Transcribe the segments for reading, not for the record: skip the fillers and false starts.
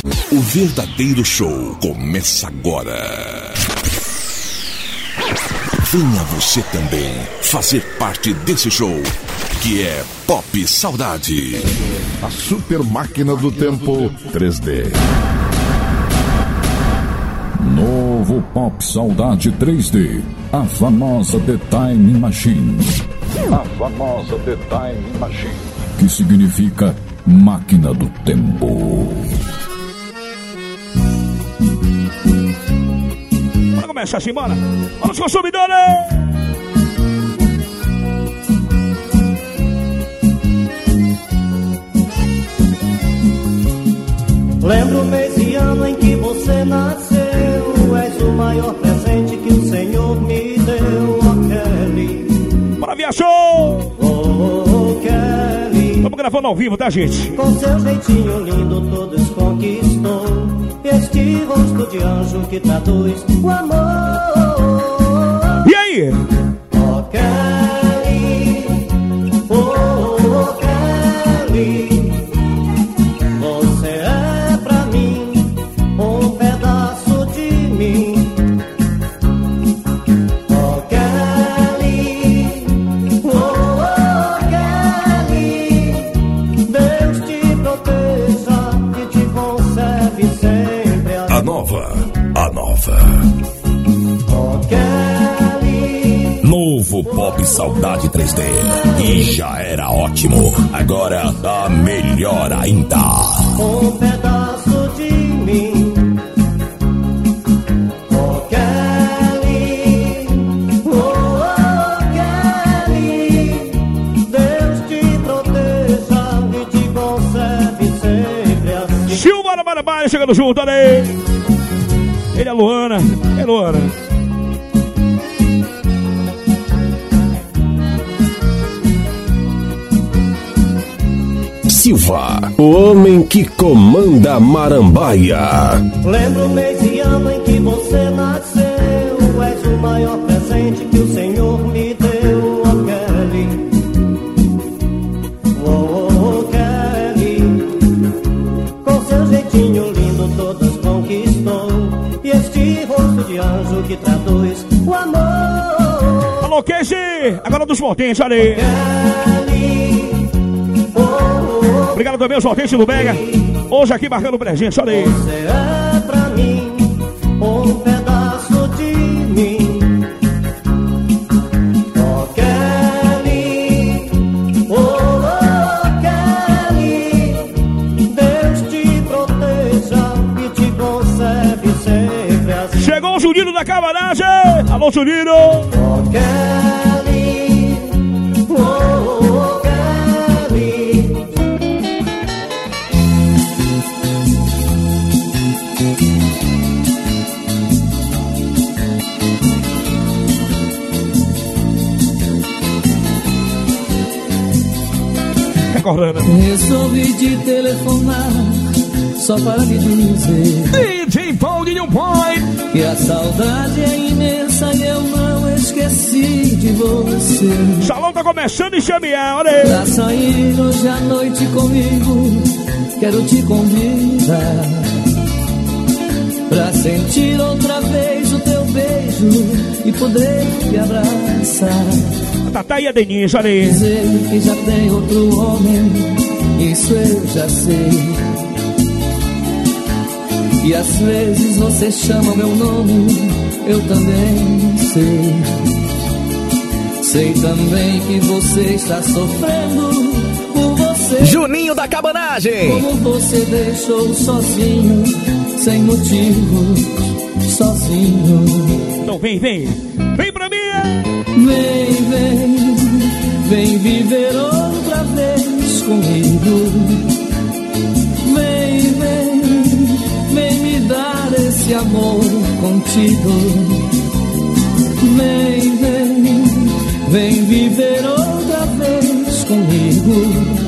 O verdadeiro show começa agora. Venha você também fazer parte desse show, que é Pop Saudade. A super máquina do tempo 3D. Novo Pop Saudade 3D. A famosa The Time Machine. A famosa The Time Machine. Que significa máquina do tempo. Bora começar assim, bora. Vamos, consumidores! Lembro o mês e ano em que você nasceu. És o maior presente que o Senhor me deu, oh Kelly. Bora, viajou! Oh, Kelly. Estamos gravando ao vivo, tá, gente? Com seu jeitinho lindo todos conquistou. Este rosto de anjo que traduz o amor. E aí? Oh, Kelly. Oh, Kelly. Você é pra mim um pedaço de mim. Oh, Kelly. Oh, Kelly. Deus te proteja e te conserve sempre assim. A nova. Oh, Kelly. Novo Pop Saudade 3D. E já era ótimo. Agora tá melhor ainda. Um pedaço de mim. Oh, Kelly. Oh, Kelly. Deus te proteja e te conserve sempre assim. Silvana Barabara chegando junto, olha aí. Ele é a Luana. É Luana. Silva, o homem que comanda Marambaia. Lembro o mês e ano em que você nasceu. És o maior presente que o Senhor me deu, oh Kelly. Oh, Kelly. Com seu jeitinho lindo todos conquistou. E este rosto de anjo que traduz o amor. Alô, Casey! Agora dos Mortens, olha aí. Kelly. Obrigado também aos Mortens do Mega. Hoje aqui marcando presença, olha aí. Você é pra mim um pedaço de mim. Oh, Kelly. Oh, Kelly. Deus te proteja e te conserve sempre assim. Chegou o Juninho da Camaragem. Alô, Juninho. Oh, Kelly. Oh, Kelly. Resolvi te telefonar só para me dizer DJ Paulinho Boy que a saudade é imensa e eu não esqueci de você. Salão tá começando em chamear, olha aí. Pra sair hoje à noite comigo, quero te convidar pra sentir outra vez o teu beijo e poder te abraçar. A Tatá e a Denise, olha aí. Dizer que já tem outro homem, isso eu já sei. E às vezes você chama meu nome, eu também sei. Sei também que você está sofrendo por você. Juninho da Cabanagem. Como você deixou sozinho, sem motivo, sozinho. Então vem pra mim. Vem viver outra vez comigo. Vem me dar esse amor contigo. Vem viver outra vez comigo.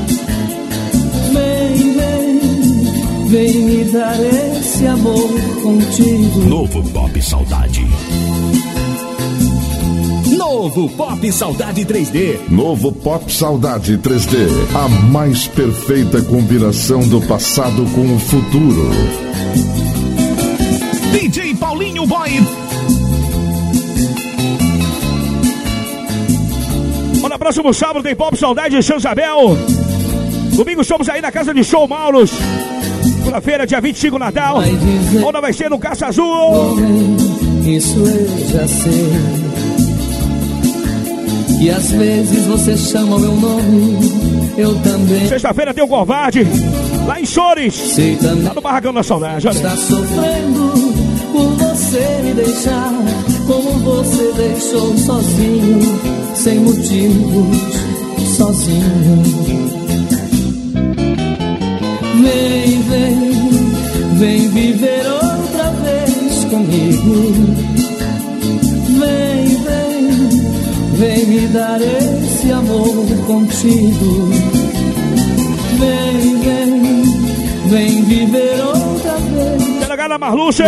Vem me dar esse amor contigo. Novo Pop Saudade. Novo Pop Saudade 3D. Novo Pop Saudade 3D. A mais perfeita combinação do passado com o futuro. DJ Paulinho Boy. Olha, próximo sábado tem Pop Saudade de São Isabel. Domingo estamos aí na Casa de Show Mauros. Segunda-feira, dia 25, Natal. Onde vai ser no Caça Azul. Isso eu já sei. E às vezes você chama meu nome, eu também. Sexta-feira tem o Covarde, lá em Chores. Sei também. Lá no Barracão da Saudade. Olha. Está sofrendo por você me deixar, como você deixou sozinho, sem motivos, sozinho. Vem, vem, vem viver outra vez comigo. Vem, vem, vem me dar esse amor contigo. Vem, vem, vem viver outra vez. Quero ganhar Marluce.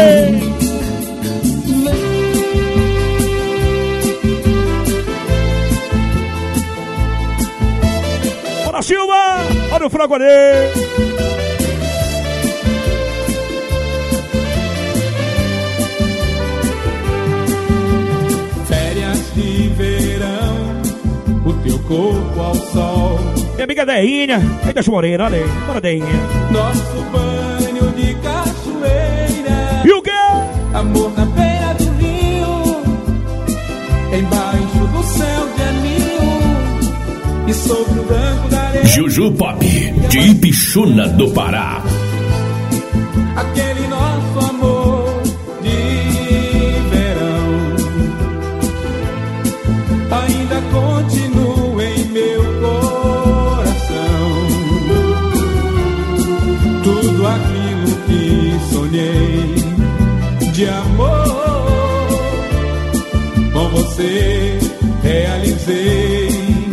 Bora, Silva! Olha o frango ali. De verão, o teu corpo ao sol. Minha amiga Deinha, aí das Moreira, olha aí, bora Deinha. Nosso banho de cachoeira. E o quê? Amor na beira do rio, embaixo do céu de anil e sobre o branco da areia. Juju Pop, de Ipixuna do Pará. Aquele nosso amor de verão ainda continua em meu coração. Tudo aquilo que sonhei de amor com você realizei.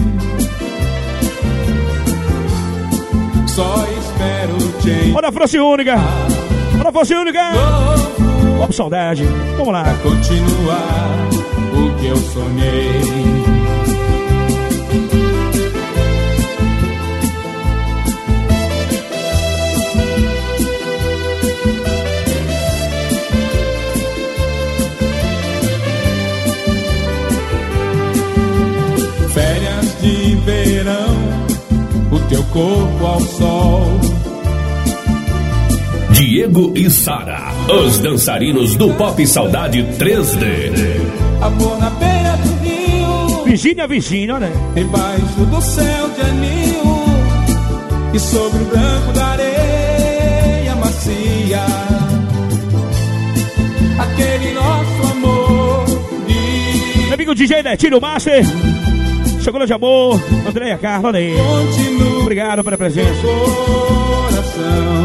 Só espero te Olha a Franci Única. Olha a Franci Única. Pop Saudade. Vamos lá. pra continuar o que eu sonhei. Férias de verão, o teu corpo ao sol. Diego e Sara, os dançarinos do Pop Saudade 3D. Amor na beira do rio, Virgínia, Virgínia, olha aí. embaixo do céu de anil e sobre o branco da areia macia. Aquele nosso amor de Meu amigo DJ Netinho Master. Chocolate de amor. Andréia Carla, olha aí. continua Obrigado pela presença. coração.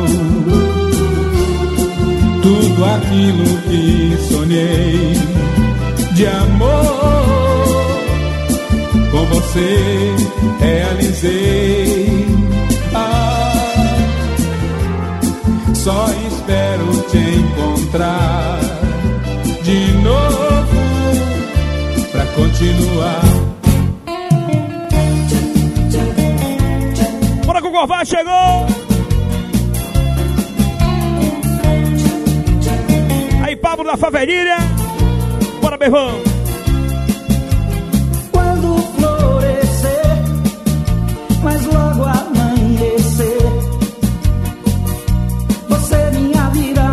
Tudo aquilo que sonhei de amor com você realizei. Só espero te encontrar de novo pra continuar. Bora com o Covarde, chegou. Aí, Pablo da Favelinha. Bora, meu irmão. Quando florescer, mas logo amanhecer, você minha vida,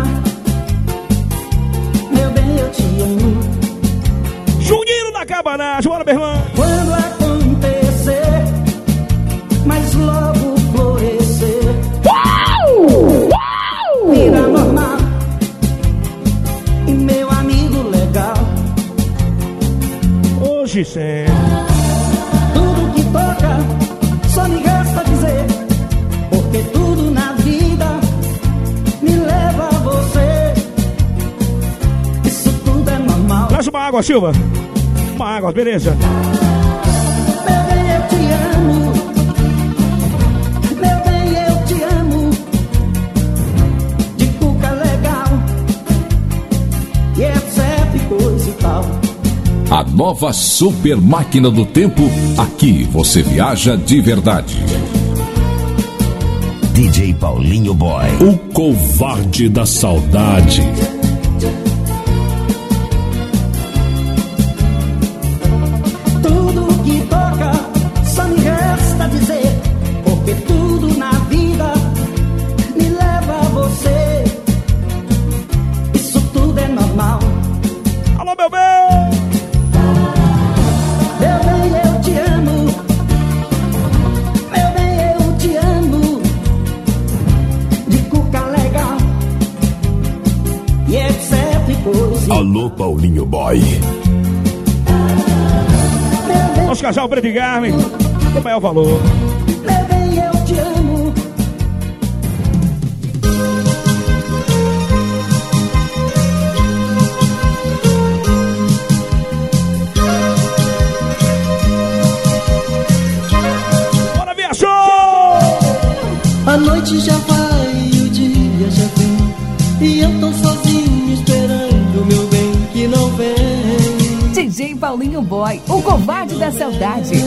meu bem, eu te amo. Juninho da Cabanagem. Bora, meu irmão. Quando acontecer, mas logo florescer, vida normal e meu amigo legal. Hoje, sério. Tudo que toca, só me resta dizer, porque tudo na vida me leva a você. Isso tudo é normal. Traz uma água, Silva. Uma água, beleza. Meu bem, eu te amo. Meu bem, eu te amo. De cuca legal e etc, coisa e tal. A nova super máquina do tempo, aqui você viaja de verdade. DJ Paulinho Boy. O Covarde da Saudade. Alô, Paulinho Boy. Nosso casal Brady Garmin, o maior valor. Meu bem, eu te amo. Bora, viajou! A noite já vai e o dia já vem, e eu tô sozinho esperando, meu bem, que não vem. DJ Paulinho Boy, o covarde da saudade.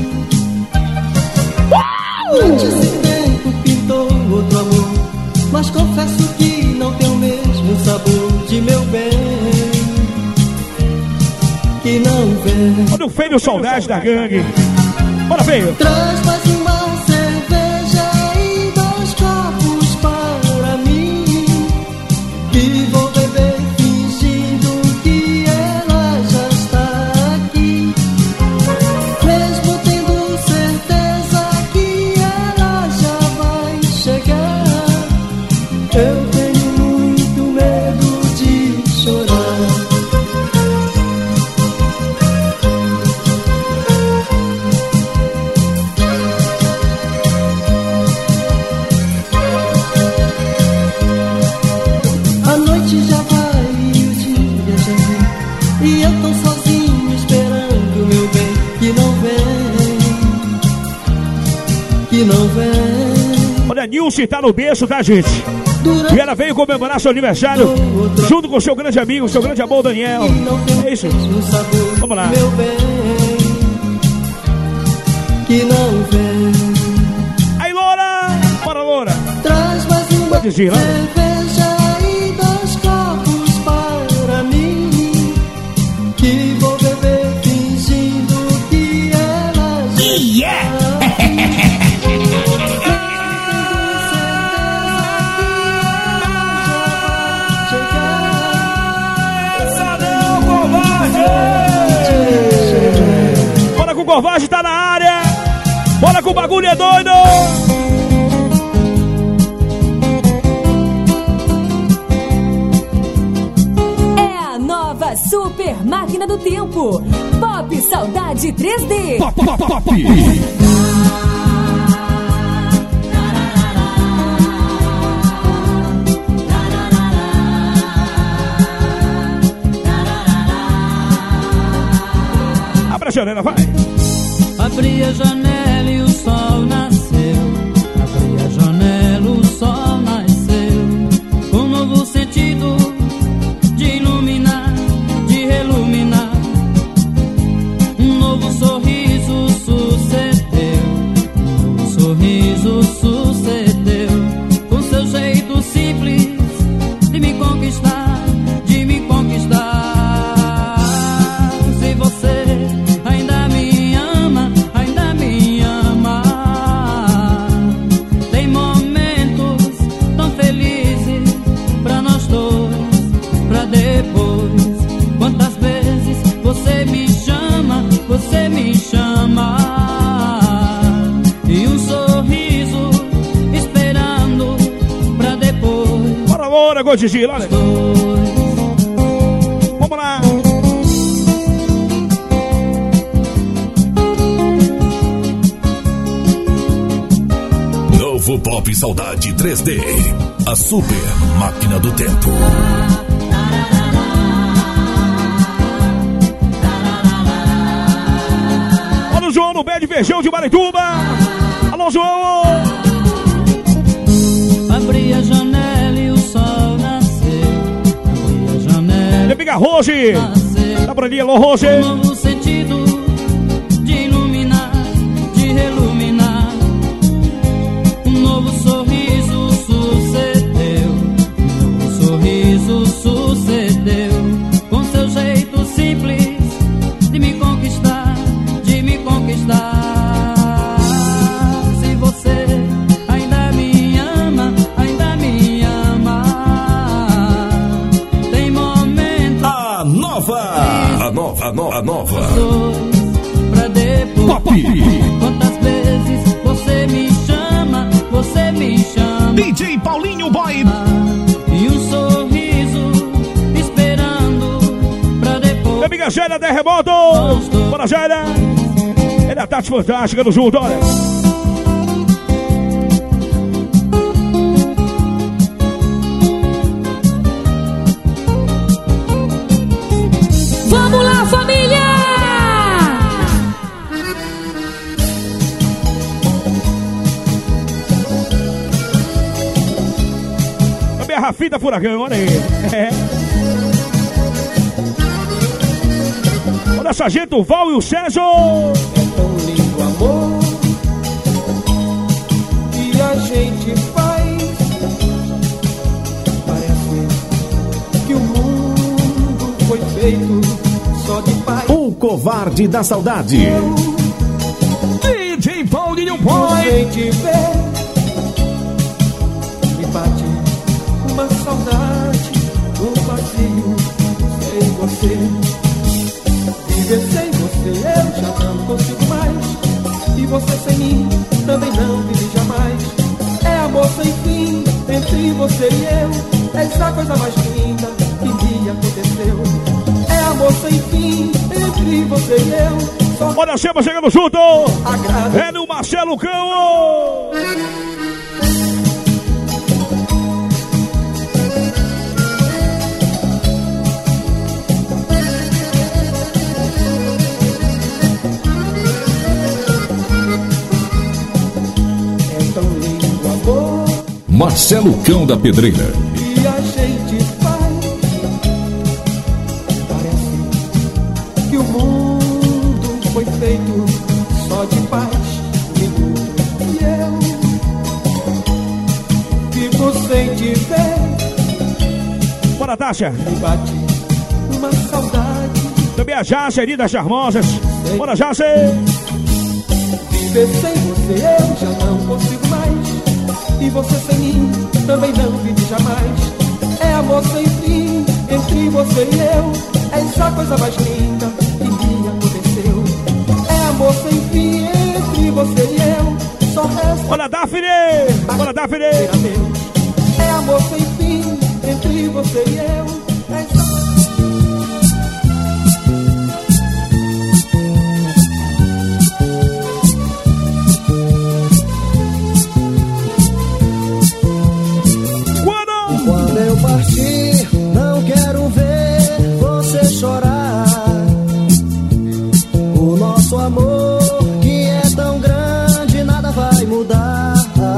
Durante esse tempo pintou outro amor, mas confesso que não tem o mesmo sabor de meu bem, que não vem. Olha o feio saudade da gangue. Bora, feio. Traz mais uma cerveja e 2 copos para mim, que vou beber fingindo que ela já está aqui, mesmo tendo certeza que ela já vai chegar. Eu tenho muito medo de chorar. A noite já vai e o dia já vem, e eu tô sozinho esperando, meu bem, que não vem, que não vem. Olha, Nilce tá no berço, tá, gente? E ela veio comemorar seu aniversário junto com o seu grande amigo, seu grande amor, Daniel. É isso. Vamos lá. Meu bem, que não vem. Aí, Loura! Bora, Loura! Traz mais uma Pode ir, lá. cerveja e 2 copos para mim, que vou beber fingindo que ela já está aqui. Bora com o Corvage, tá na área! Bora com o bagulho, é doido! É a nova super máquina do tempo. Pop Saudade 3D. Pop. Abra a janela, vai! Abri a janela e o sol nasceu. Abri a janela, o sol nasceu. Um novo sentido de iluminar, de reluminar. Um novo sorriso sucedeu. Um novo sorriso sucedeu. Com seu jeito simples de me conquistar, de me conquistar. Se você ainda me ama, ainda me ama. Tem momentos tão felizes pra nós dois, pra depois. Quantas vezes você me chama, você me chama. E um sorriso esperando pra depois. Bora, Loura, Godigi, olha! Vamos lá! Novo Pop Saudade 3D. A super máquina do tempo. Olha o João no pé de feijão de Marituba! Alô, João! Abri a janela e o sol nasceu. Abri a janela. Minha amiga Rose! Tá por ali, alô, Rose! Um novo sentido de iluminar, de reluminar. Um novo sorriso sucedeu. Um novo sorriso sucedeu. Com seu jeito simples de me conquistar, de me conquistar. Se você ainda me ama, ainda me ama. Tem momentos. A nova. Pra depois. Pop. Quantas vezes você me chama, você me chama. DJ Paulinho Boy. E um sorriso esperando a Gélia Terremoto. Bora, Gélia. Ele é a Tati Fantástica do junto, olha. Vamos lá, família! Também a Rafita Furacão, olha aí. É. Olha, Sargento Val e o Sérgio. É tão lindo o amor que a gente faz. Parece que o mundo foi feito só de paz. O Covarde da Saudade. DJ Paulinho Boy. A gente vê, me bate uma saudade, um vazio sem você. Viver sem você eu já não consigo mais. E você sem mim também não vive jamais. É amor sem fim entre você e eu. Essa a coisa mais linda que me aconteceu. É amor sem fim entre você e eu. Só Olha a Chama chegando junto. agrada. É no Marcelo Cão. É tão lindo o amor Marcelo Cão da Pedreira. que a gente faz. Parece que o mundo foi feito só de paz. E eu fico sem te ver. Bora, Tasha. Me bate uma saudade. Também a Jace ali das Charmosas. Bora, Jace. Viver sem você eu já não consigo mais. E você sem mim também não vive jamais. É amor sem fim entre você e eu. Essa a coisa mais linda que me aconteceu. É amor sem fim entre você e eu. Só resta Bora, Daphne. Bora, Daphne. ser adeus. É amor sem fim entre você e eu. Quando eu partir, não quero ver você chorar. O nosso amor, que é tão grande, nada vai mudar.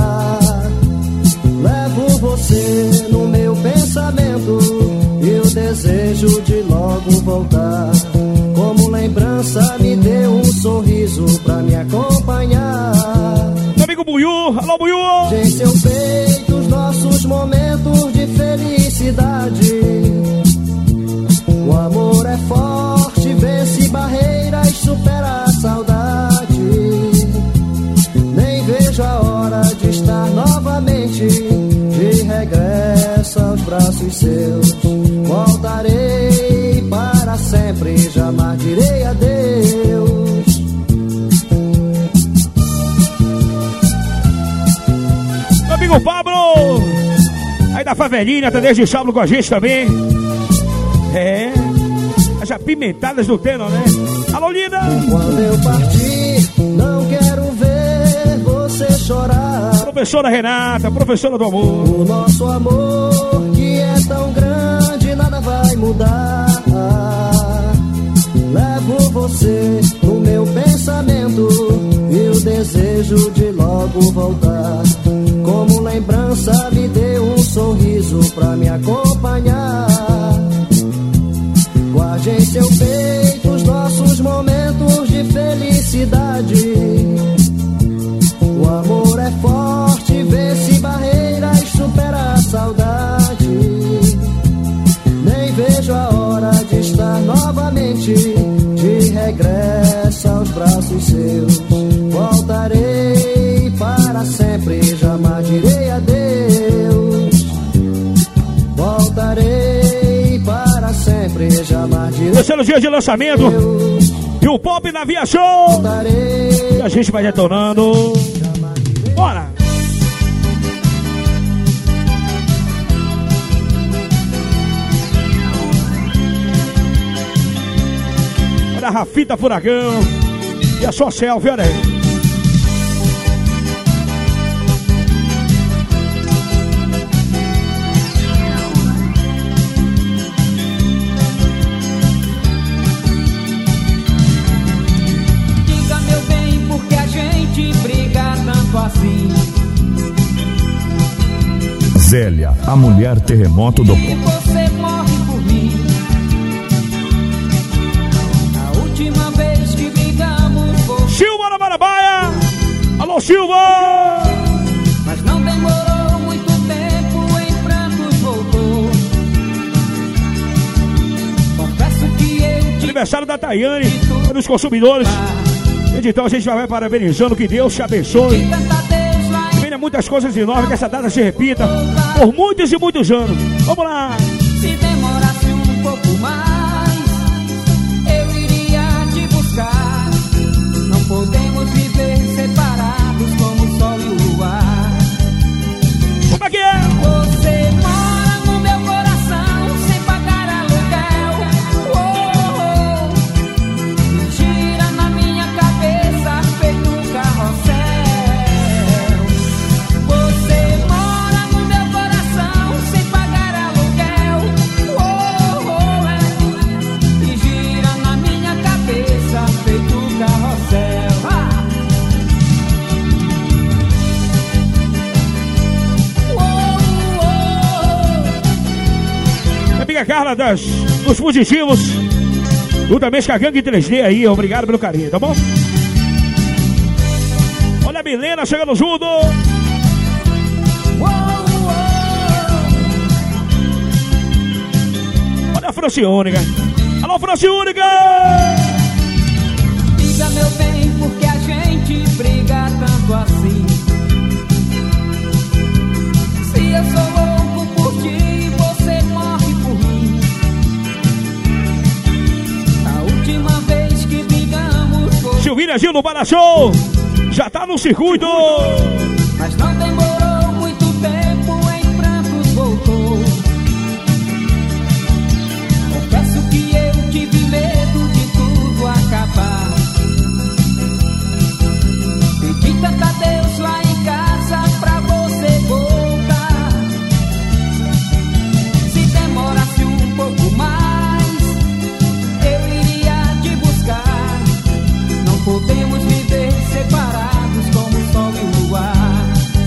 Levo você no meu pensamento e o desejo de logo voltar. Como lembrança, me dê um sorriso pra me acompanhar. Meu amigo Buiú. Alô, Buiú. Em seu peito os nossos momentos de felicidade. O amor é forte, vence barreiras, supera a saudade. Nem vejo a hora de estar novamente de regresso aos braços seus. Voltarei para sempre, jamais direi adeus. Meu amigo Pablo. Aí da Favelinha, tá desde sábado com a gente também. É. As apimentadas do Teno, né? Alô, linda. Quando eu partir, não quero ver você chorar. Professora Renata, professora do amor. O nosso amor, que é tão grande, nada vai mudar. Levo você no meu pensamento e o desejo de logo voltar. Como lembrança, me dê um sorriso pra me acompanhar. Guarde em seu peito os nossos momentos de felicidade. O amor é forte, vence barreiras, supera a saudade. Nem vejo a hora de estar novamente de regresso aos braços seus. Voltarei para sempre, jamais direi adeus. Voltarei para sempre, jamais direi Terceiro dia de lançamento. adeus. E o Pop na Via Show. Voltarei. E a gente vai detonando. Bora. Rafita Furacão. E a sua selfie, olha aí. Diga, meu bem, por que a gente briga tanto assim? Zélia, a mulher terremoto do... E você morre por mim. A última vez que brigamos foi... Silva na Marabaia! Alô, Silva! Mas não demorou muito tempo, em prantos voltou. Confesso que eu te... Aniversário da Tayane, dos consumidores. Então a gente vai parabenizando, que Deus te abençoe. Venha muitas coisas enormes, que essa data se repita por muitos e muitos anos. Vamos lá! Se demorasse um pouco mais, eu iria te buscar. Não podemos viver separados como o sol e o luar. Como é que é? Você mora no meu coração sem pagar aluguel. Oh, oh. Gira na minha cabeça feito um carrossel. Você mora no meu coração sem pagar aluguel. Oh, oh, é. E gira na minha cabeça feito um carrossel. Amiga Carla dos Fugitivos, tu também com a Gangue 3D aí, obrigado pelo carinho, tá bom? Olha a Milena chegando junto. Olha a Franciúnica. Alô, Franciúnica! Diga, meu bem, por que a gente briga tanto assim? Se eu sou louco por ti, você morre por mim. A última vez que brigamos foi... Silvina Gil no Bala Show, já tá no circuito. Mas não demorou muito tempo, em prantos voltou. Confesso que eu tive medo de tudo acabar. Pedi tanto a Deus lá em casa pra você voltar. Se demorasse um pouco mais, eu iria te buscar. Não podemos viver separados como o sol e o luar.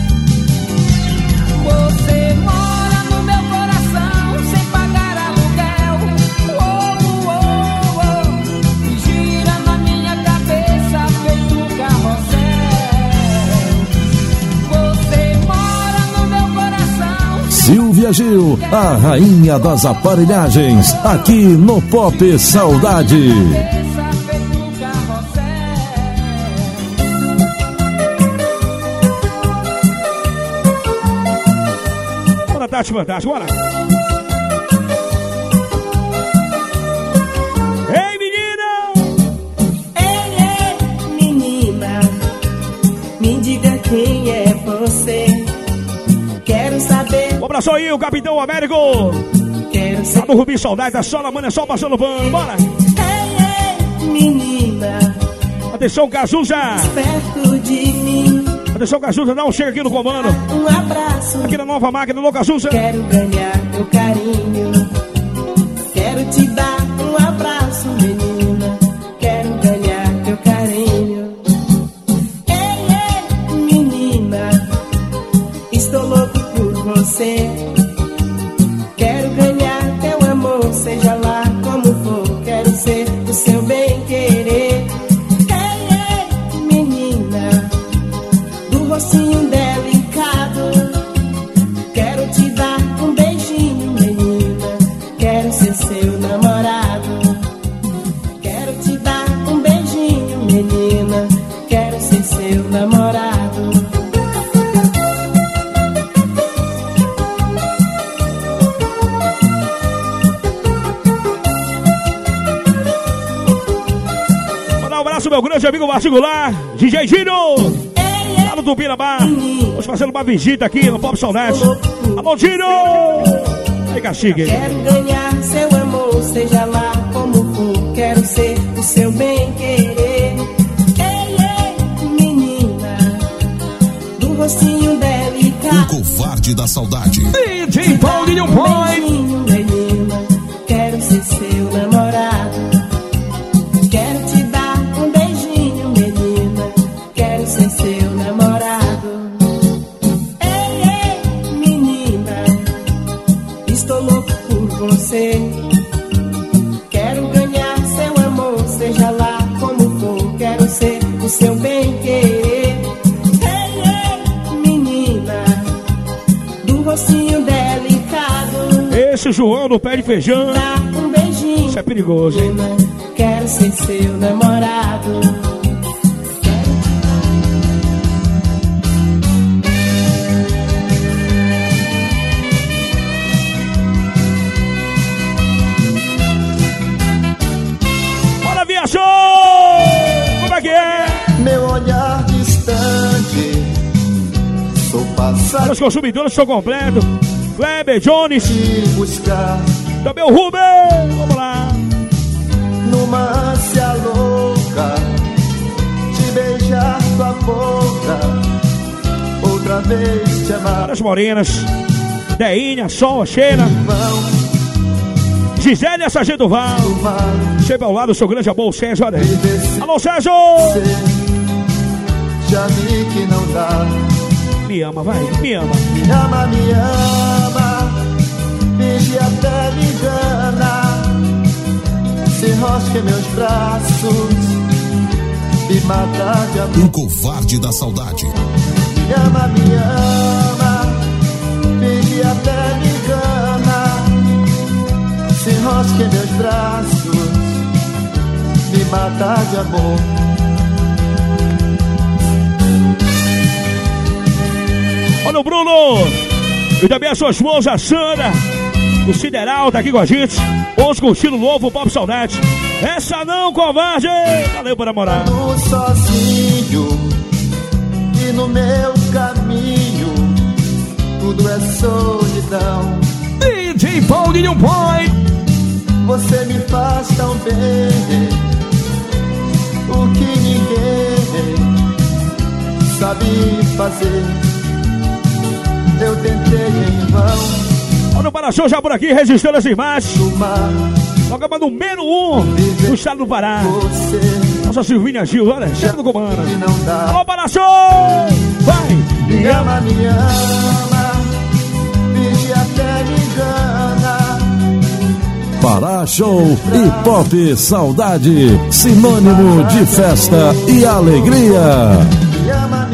Você mora no meu coração sem pagar aluguel. Oh, oh, oh. E gira na minha cabeça feito um carrossel. Você mora no meu coração. Silvia Gil, a rainha das aparelhagens, aqui no Pop Saudade. Cabeça feito um carrossel. Bora, Tati Fantástico, bora! Ei, menina! Ei, menina, me diga quem é você. Quero saber. Um abraço aí, o Capitão Américo! Quero Lá saber. no Rubi Saudade, da Sola Mãe, é só passando pano, bora! Ei, menina, Atenção, Cazuza! perto de mim. Atenção, Cazuza, dá um chega aqui no comando. Um abraço. Aqui na nova máquina, alô, Cazuza! Quero ganhar teu carinho. Quero te dar um abraço, menina. Quero ganhar teu carinho. Ei, menina, estou louco por você. Quero ganhar teu amor, seja lá como for. Quero ser o seu bem-querer. Ei, menina, do rostinho delicado. Quero te dar um beijinho, menina. Quero ser seu namorado. Quero te dar um beijinho, menina. Quero ser seu namorado. Mandar um abraço, meu grande amigo particular, DJ Gino! Lá no Tupinambá. Vamos fazendo uma visita aqui no Pop Saudade. Alô, Gino! Aí, cacique. Quero ganhar seu amor, seja lá como for. Quero ser o seu bem. rostinho delicado. O covarde da saudade. DJ Paulinho Boy. Beijinho, menina, quero ser seu namorado. Quero te dar um beijinho, menina, quero ser seu namorado. Ei, ei, menina, estou louco por você. Quero ganhar seu amor, seja lá como for. Quero ser o seu bem-querer. Ei, ei, menina, do rostinho delicado. Esse João do pé de feijão. Dá um beijinho, isso é perigoso, hein? menina, quero ser seu namorado. Bora, viajou! Como é que é? Meu olhar distante, sou passado Os consumidores estão completos. Kleber, Jones, de buscar também o Rubem. Vamos lá. numa ânsia louca de beijar tua boca, outra vez te amar. As morenas, Deinha, Sol, Sheila, Gisele, Sargento Val. Chega ao lado do seu grande amor, Sérgio. Olha aí. Alô, Sérgio! Já vi que não dá. Me ama, vai, me ama. Me ama, me ama, finge até me engana. Se enrosca em meus braços, me mata de amor. O covarde da saudade. Me ama, finge até me engana. Se enrosca em meus braços, me mata de amor. Olha o Bruno! E também a sua esposa, Sandra. O Sideral tá aqui com a gente. Hoje com o estilo novo, Pop Saudade. Essa não, covarde! Valeu por namorar. Sozinho e no meu caminho tudo é solidão. DJ Paulinho Boy. Você me faz tão bem, o que ninguém sabe fazer. Eu tentei em vão. Olha o Paração já por aqui, registrando as imagens. Programa número 1 do estado do Pará. Nossa Silvinha Gil, olha, chega do comando. Alô, Paração! Vai! Me ama, finge até me engana. Pará Show e Pop Saudade, sinônimo de festa e alegria. Me ama,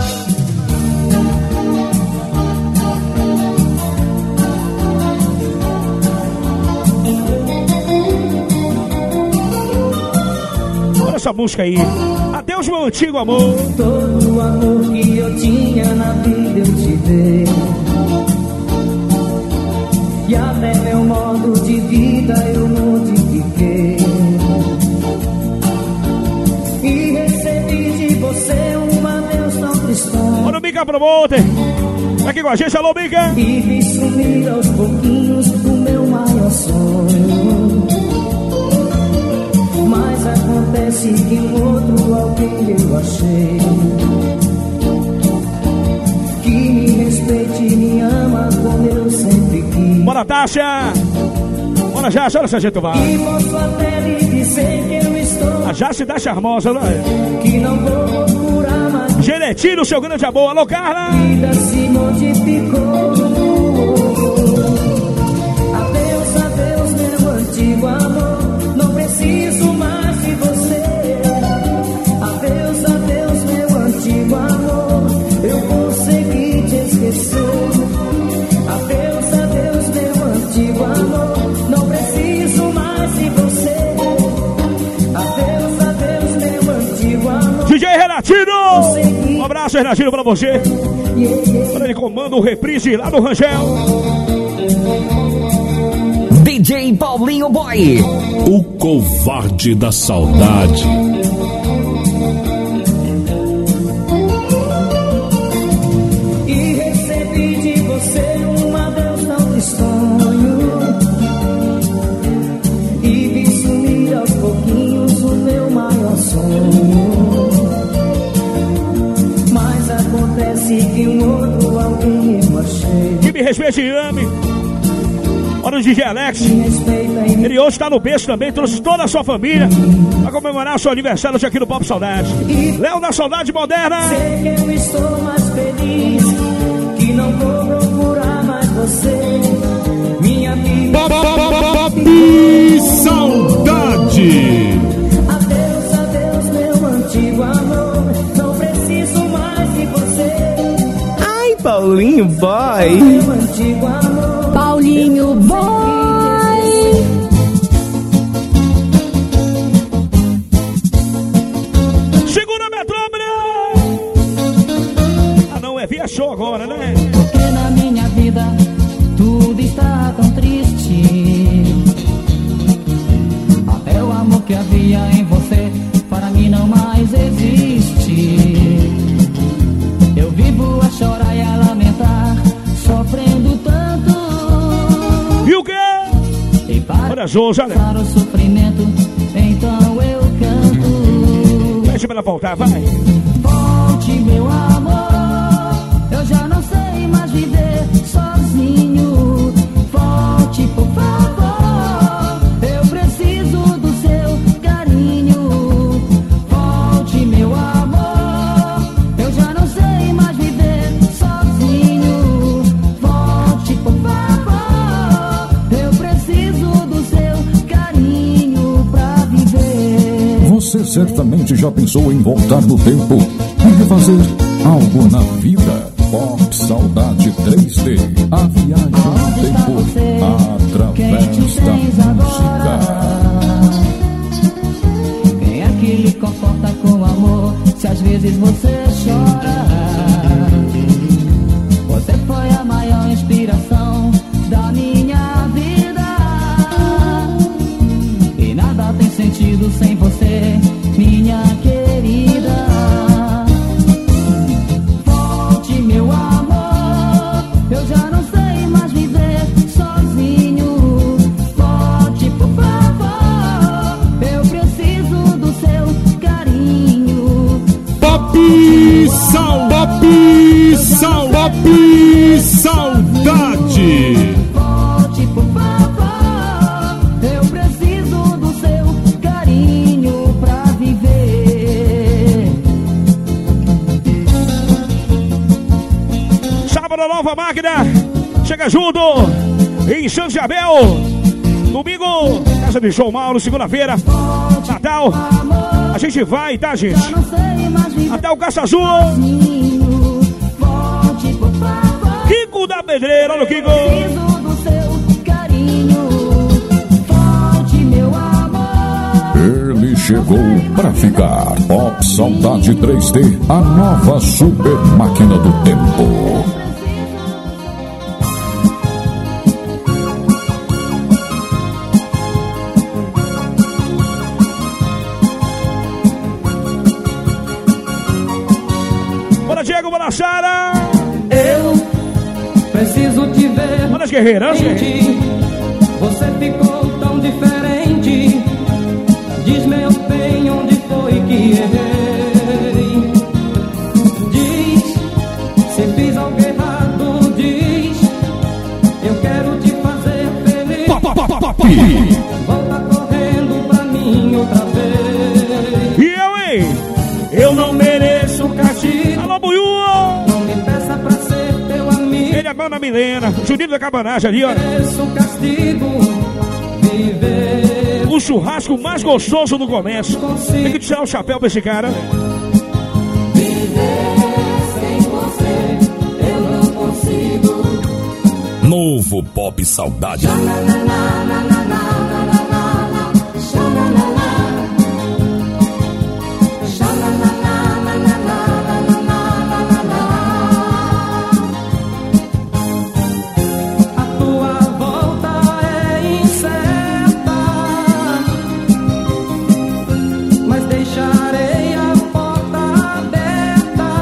Olha essa música aí. Adeus, meu antigo amor. Todo o amor que eu tinha na vida eu te dei. E até meu modo de vida eu modifiquei. E recebi de você um adeus tão tristão. Olha o Mica Promoter. Tá aqui com a gente, alô, Mica. E vi sumir aos pouquinhos o meu maior sonho. Mas acontece que um outro alguém eu achei que me respeite e me ama como eu sempre quis. Bora, Tássia! Bora, Jace, olha, Sargento Val. E posso até lhe dizer que eu estou. A Jace da Charmosa, né? Que não vou procurar mais. Geletino, seu grande amor. Alô, Carla! A vida se modificou. Adeus, adeus, meu antigo amor. Não preciso mais de você. Adeus, adeus, meu antigo amor. Eu consegui te esquecer. Adeus, adeus, meu antigo amor. Não preciso mais de você. Adeus, adeus, meu antigo amor. DJ Renatino! Um abraço, Renatino, pra você. Olha, ele comanda o reprise lá do Rangel. DJ Paulinho Boy. O covarde da saudade. E recebi de você um adeus tão tristonho. E vi sumir aos pouquinhos o meu maior sonho. Mas acontece que respeite e ame. Olha o DJ Alex. Ele hoje está no berço também, trouxe toda a sua família para comemorar o seu aniversário hoje aqui no Pop Saudade. Léo da Saudade Moderna. Sei que eu estou mais feliz, que não vou procurar mais você, minha amiga. Pop Saudade. Adeus, adeus, meu antigo amor, não preciso mais de você. Ai, Paulinho Boy. Meu antigo amor. Paulinho Boy. Segura a metrópole. Ah, não, é via show agora, né? Porque na minha vida tudo está tão triste. Até o amor que havia em você para mim não mais existe. Eu vivo a chorar e a lamentar, sofrendo tanto. E o quê? Olha, Jojo, olha. Para o sofrimento, então eu canto. Deixa pra ela voltar, vai. Volte, meu amor, eu já não sei mais viver sozinho. Volte, por favor, eu preciso do seu carinho. Volte, meu amor, eu já não sei mais viver sozinho. Volte, por favor, eu preciso do seu carinho pra viver. Você certamente já pensou em voltar no tempo e refazer algo na vida. Pop Saudade 3D, a viagem no tempo através da música. Quem é que lhe conforta com amor, se às vezes você chora? Você foi a maior inspiração da minha vida, e nada tem sentido sem você, minha querida. Volte, meu amor, eu já não sei mais viver sozinho. Volte, por favor, eu preciso do seu carinho. Pop Saudade. Volte, por favor, eu preciso do seu carinho pra viver. Sábado, Nova Máquina. Chega junto em São Isabel. Domingo, Casa de João Mauro. Segunda-feira, Natal. A gente vai, tá, gente? Até o Caça Azul. Volte, por favor, Kiko da Pedreira, olha o Kiko. preciso do seu carinho. Volte, meu amor. Ele chegou pra ficar. Pop Saudade 3D, a nova super máquina do tempo. Bora, Diego, bora, Sara. Eu preciso te ver. Bora, as guerreiras. Em ti. Você ficou tão diferente. Diz, meu bem, onde foi que errei? Diz, se fiz algo errado, diz. Eu quero te fazer feliz. Volta correndo pra mim outra vez. E eu, hein? Eu não mereço castigo. Alô, Buiú. Não me peça pra ser teu amigo. Ele é Mana Milena. Juninho da Cabanagem ali, ó. Mereço castigo. Viver. O churrasco mais gostoso do comércio. Tem que tirar o chapéu pra esse cara. Sem você, eu não consigo. Novo Pop Saudade. A tua volta é incerta, mas deixarei a porta aberta.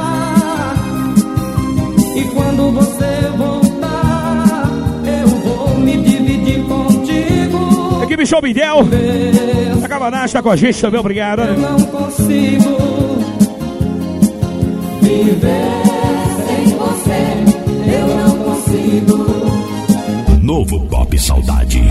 E quando você voltar, eu vou me dividir contigo. Equipe Show Bidel. A Cabanagem tá com a gente também, obrigado. Eu não consigo Viver sem você, eu não consigo. novo Pop Saudade.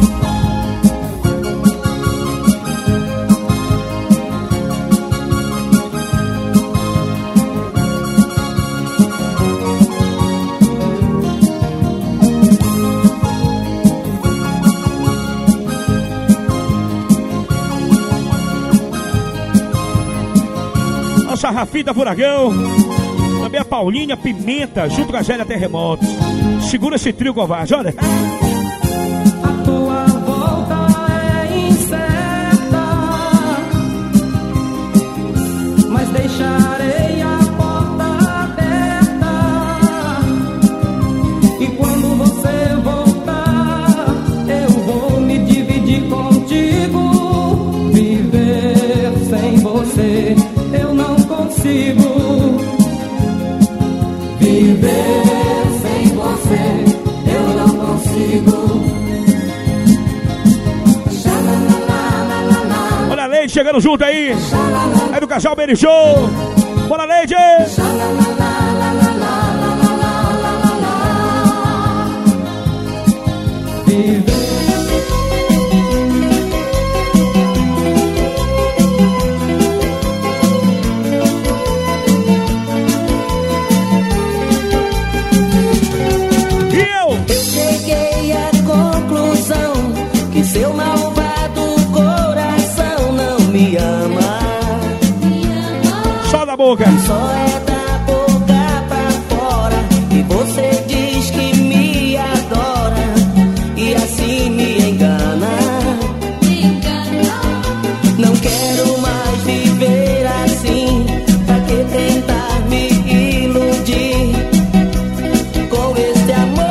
Nossa Rafita Furagão, também a Paulinha Pimenta, junto com a Gélia Terremotos. Segura esse trio covarde, olha. A tua volta é incerta, mas deixarei a porta aberta. E quando você voltar, eu vou me dividir contigo. Viver sem você eu não consigo. Viver sem você eu não consigo. Olha a Leide chegando junto aí. É do casal Baby Show. Bora, Leide! Cheguei à conclusão que seu malvado coração não me ama. Só da boca. Só é da boca pra fora. E você diz que me adora e assim me engana. Não quero mais viver assim. Pra que tentar me iludir com este amor?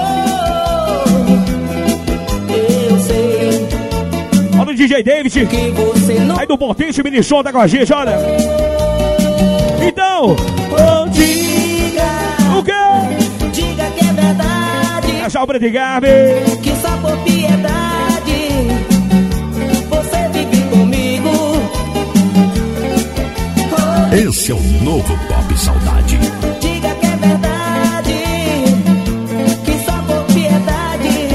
Olha o DJ David, aí do Potente Mini Show, tá com a gente, olha. Então, diga o quê? Diga que é verdade. Casal Brady Garbi, que só por piedade você vive comigo. Esse é o novo Pop Saudade. Diga que é verdade, que só por piedade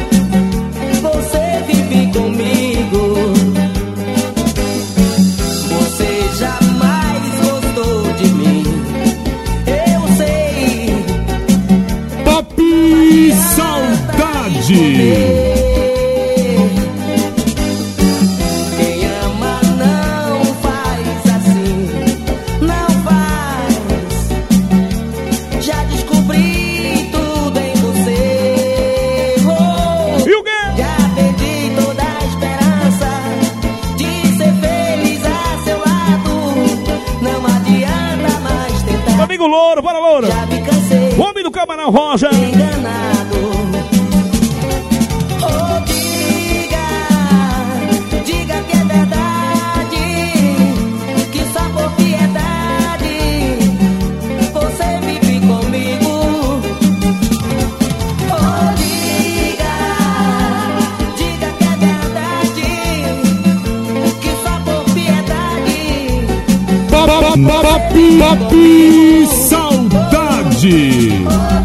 você vive comigo. Você jamais gostou de mim, eu sei. Pop Saudade. Quem ama não faz assim, não faz. Já descobri tudo em você. E o quê? Já perdi toda a esperança de ser feliz a seu lado. Não adianta mais tentar. Amigo Louro, bora Louro. Já me cansei. Homem do Camarão Rosa. Enganado. Oh, diga que é verdade, que só por piedade você vive comigo. Oh, diga que é verdade, que só por piedade. Pop Saudade.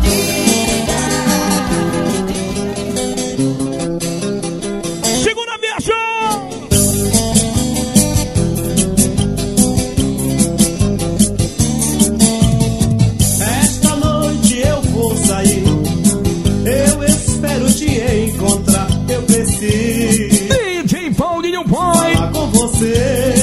Segura a viagem. Esta noite eu vou sair, eu espero te encontrar. Eu preciso DJ Paulinho Boy. falar com você.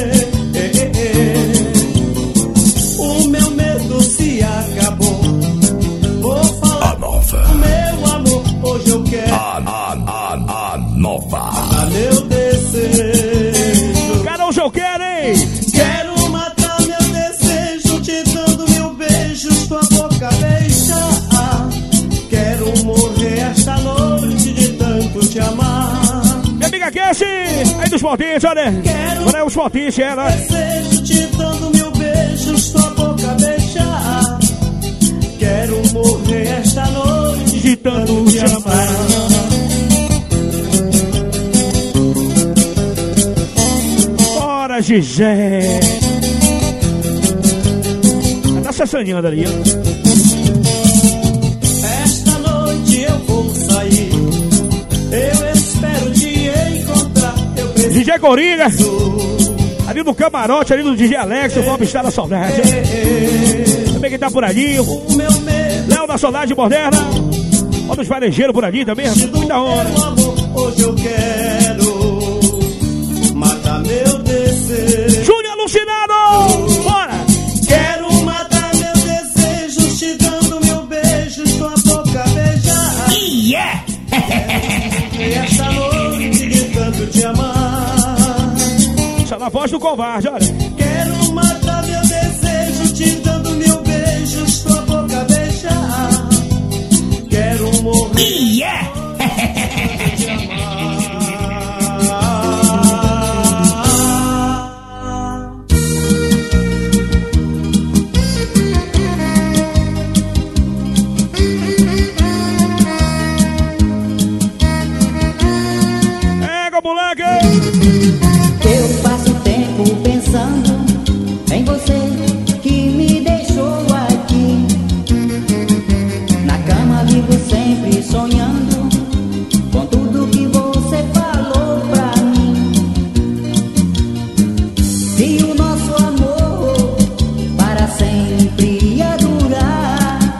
O meu medo se acabou. Vou falar A nova. com meu amor. Hoje eu quero A nova. a meu desejo. Cara, hoje eu quero, hein? Quero matar meu desejo, te dando mil beijos, tua boca beijar. Quero morrer esta noite de tanto te amar. Minha amiga Cassie, aí dos Potentes, olha. Olha é os Potentes, ela. Desejo, te dando mil beijos, tua boca beijar. Quero morrer esta noite De tanto te amar. Bora, Gigé. Tá se assanhando ali, ó. Esta noite eu vou sair, DJ Coringa. Ali no camarote, ali no DJ Alex, o Popstar da Saudade. Também quem tá por ali, o Léo da Saudade Moderna. Olha os varejeiros por ali também, muita hora. Hoje eu quero matar meu desejo. Júnior Alucinado! Bora! Quero matar meu desejo, te dando meu beijo, tua boca beijar. Yeah! E esta noite de tanto te amar. Isso é na voz do covarde, olha. Quero matar meu desejo, te dando meu beijo, tua boca beijar. Quero morrer. Yeah! Eu passo tempo pensando em você que me deixou aqui. Na cama vivo sempre sonhando com tudo que você falou pra mim. E o nosso amor para sempre ia durar.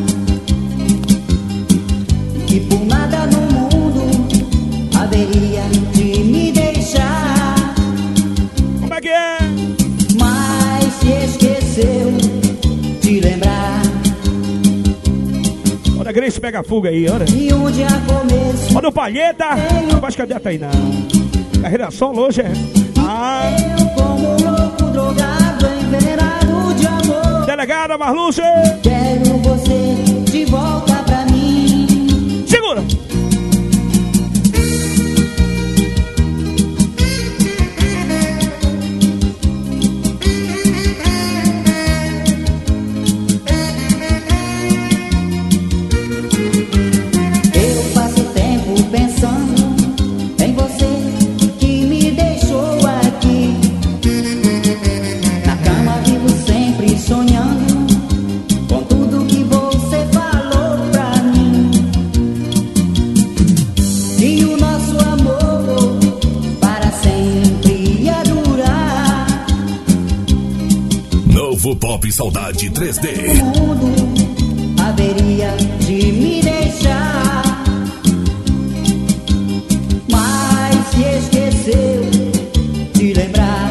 Que por nada no mundo haveria de me deixar. Como é que é? Mas se esqueceu de lembrar. Olha a Grace pega a fuga aí, olha. De onde a começo. Olha o Palheta. Rapaz, cadê a Tainá? Carreira solo hoje é. Eu como louco, drogado, envenenado de amor. Delegada Marluce. Quero você de volta pra mim. Segura. Eu passo tempo pensando em você que me deixou aqui. Na cama vivo sempre sonhando com tudo que você falou pra mim. E o nosso amor para sempre ia durar. Novo Pop Saudade 3D. O mundo haveria de me deixar. Mas se esqueceu de lembrar.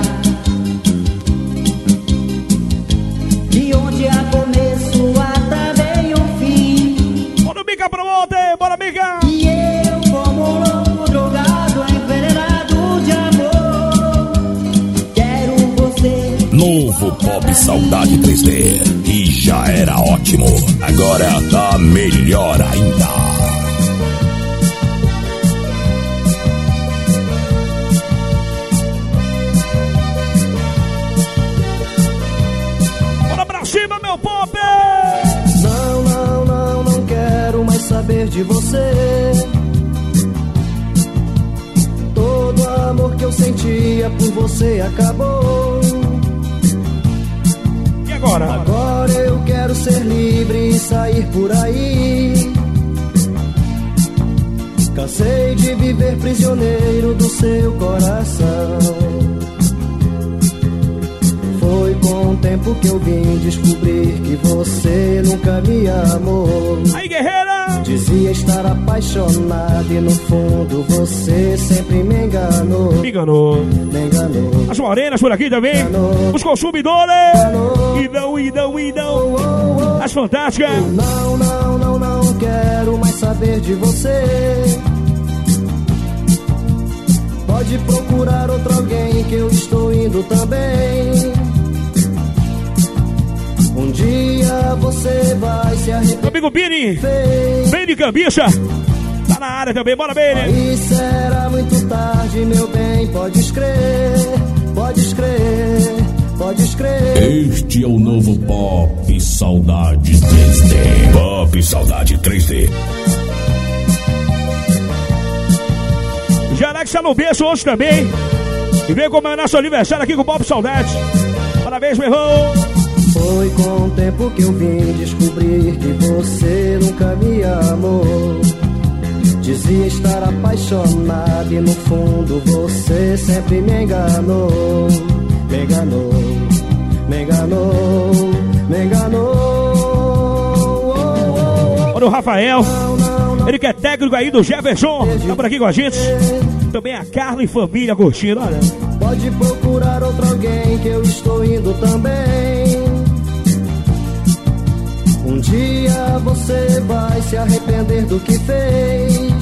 De onde há começo há também um fim. Bora, Mica, pro monte. Bora, Mica. E eu como louco, drogado, envenenado de amor. Quero você. Novo Pop Saudade 3D. E já era ótimo. Agora tá melhor ainda. Bora pra cima, meu pop. Não, não, não, não quero mais saber de você. Todo amor que eu sentia por você acabou. E agora? Agora eu quero ser livre e sair por aí. Cansei de viver prisioneiro do seu coração. Foi com o tempo que eu vim descobrir que você nunca me amou. Aí, guerreira! Dizia estar apaixonado e no fundo você sempre me enganou. Me enganou. Me enganou. As morenas por aqui também. Enganou. Os consumidores. Enganou. Idão. As fantásticas. Não, não, não, não quero mais saber de você. Pode procurar outro alguém que eu estou indo também. Um dia você vai se arrepender. Amigo Bini. Bini Cambicha. Tá na área também. Bora, Bini. Aí será muito tarde, meu bem. Podes crer, podes crer, podes crer. Este é o novo Pop Saudade 3D. Pop Saudade 3D. Jarax está no berço hoje também. E vem comemorar seu aniversário aqui com o Pop Saudade. Parabéns, meu irmão. Foi com o tempo que eu vim descobrir que você nunca me amou. Dizia estar apaixonado e no fundo você sempre me enganou. Me enganou, me enganou, me enganou. Olha o Rafael, ele que é técnico aí do Jefferson, tá por aqui com a gente. Também a Carla e família curtindo, olha. Pode procurar outro alguém que eu estou indo também. Um dia você vai se arrepender do que fez.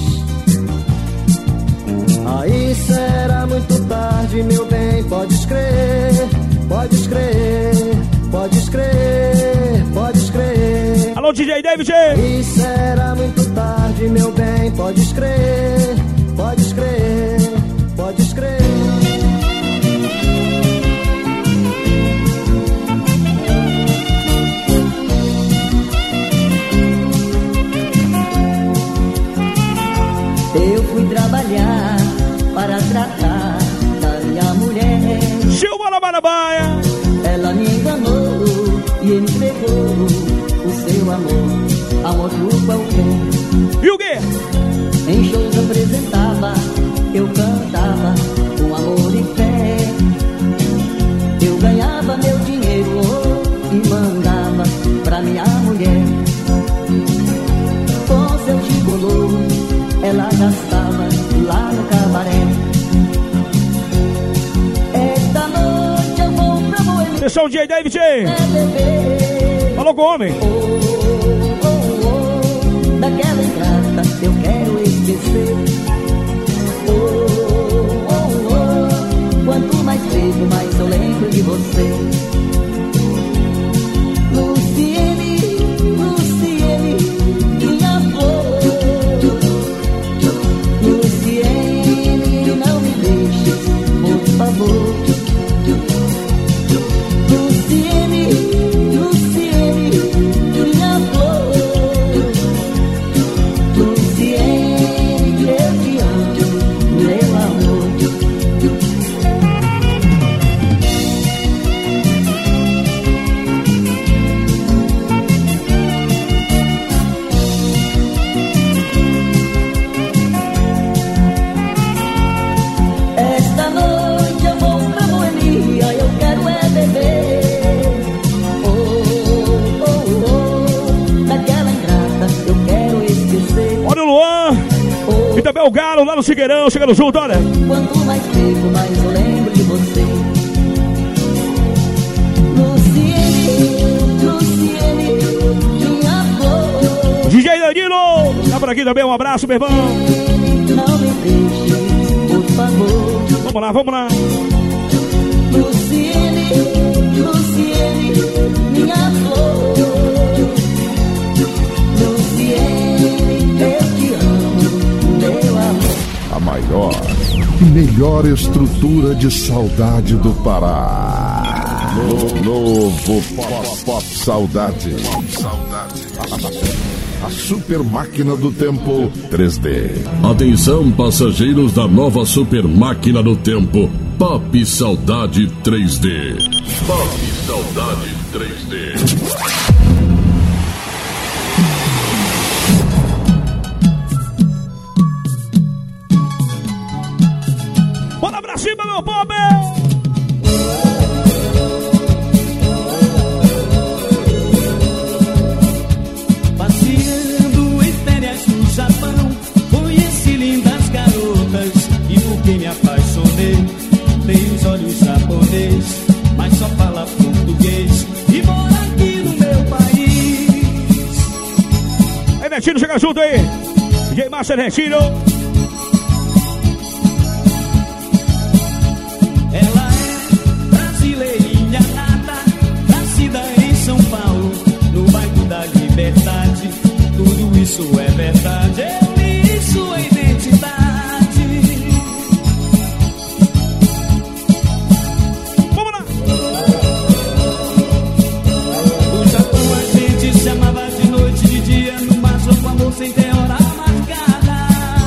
Aí será muito tarde, meu bem, podes crer, podes crer, podes crer, podes crer. Alô, DJ David! Aí será muito tarde, meu bem, podes crer, podes crer, podes crer. Eu fui trabalhar para tratar da minha mulher. Silva na Barabaia! Ela me enganou e entregou o seu amor a outro qualquer. E o quê? Em shows apresentava, eu cantava com amor e fé. Eu ganhava meu dinheiro e mandava pra minha mulher. Com seu gigolô ela gastava lá no cabaré. Esta noite eu vou pra Moema. Pessoal, DJ David! Falou com o homem! Daquela ingrata eu quero esquecer. Quanto mais vejo, mais eu lembro de você. Luciene, Luciene, minha flor. Luciene, não me deixes, por favor. Luciene, Luciene, minha flor. Luciene, eu te amo, meu amor. Esta noite eu vou pra Boemia, eu quero é beber. Daquela ingrata eu quero esquecer. Olha o Luan! E também o Galo lá no Figueirão, chegando junto, olha! Quanto mais bebo, mais eu lembro de você. Luciene, Luciene, minha flor. DJ Danilo! Tá por aqui também, um abraço, meu irmão! Não me deixes, por favor. Vamos lá, vamos lá! Luciene, Luciene, minha flor. Luciene, eu te amo, meu amor. A maior e melhor estrutura de saudade do Pará. Novo Pop Saudade. A super máquina do tempo 3D. Atenção, passageiros da nova super máquina do tempo Pop Saudade 3D. Pop Saudade 3D. Bora pra cima, meu pobre! Passeando em férias no Japão, conheci lindas garotas e por quem me apaixonei. Tem os olhos japonês, mas só fala português e mora aqui no meu país. Aí, Netinho, chega junto aí! DJ Master Netinho! Ela é brasileirinha nata, nascida em São Paulo, no bairro da Liberdade. Tudo isso é verdade, eu li sua identidade. Vamos lá! No Japão a gente se amava de noite e de dia, no mar só com amor sem ter hora marcada.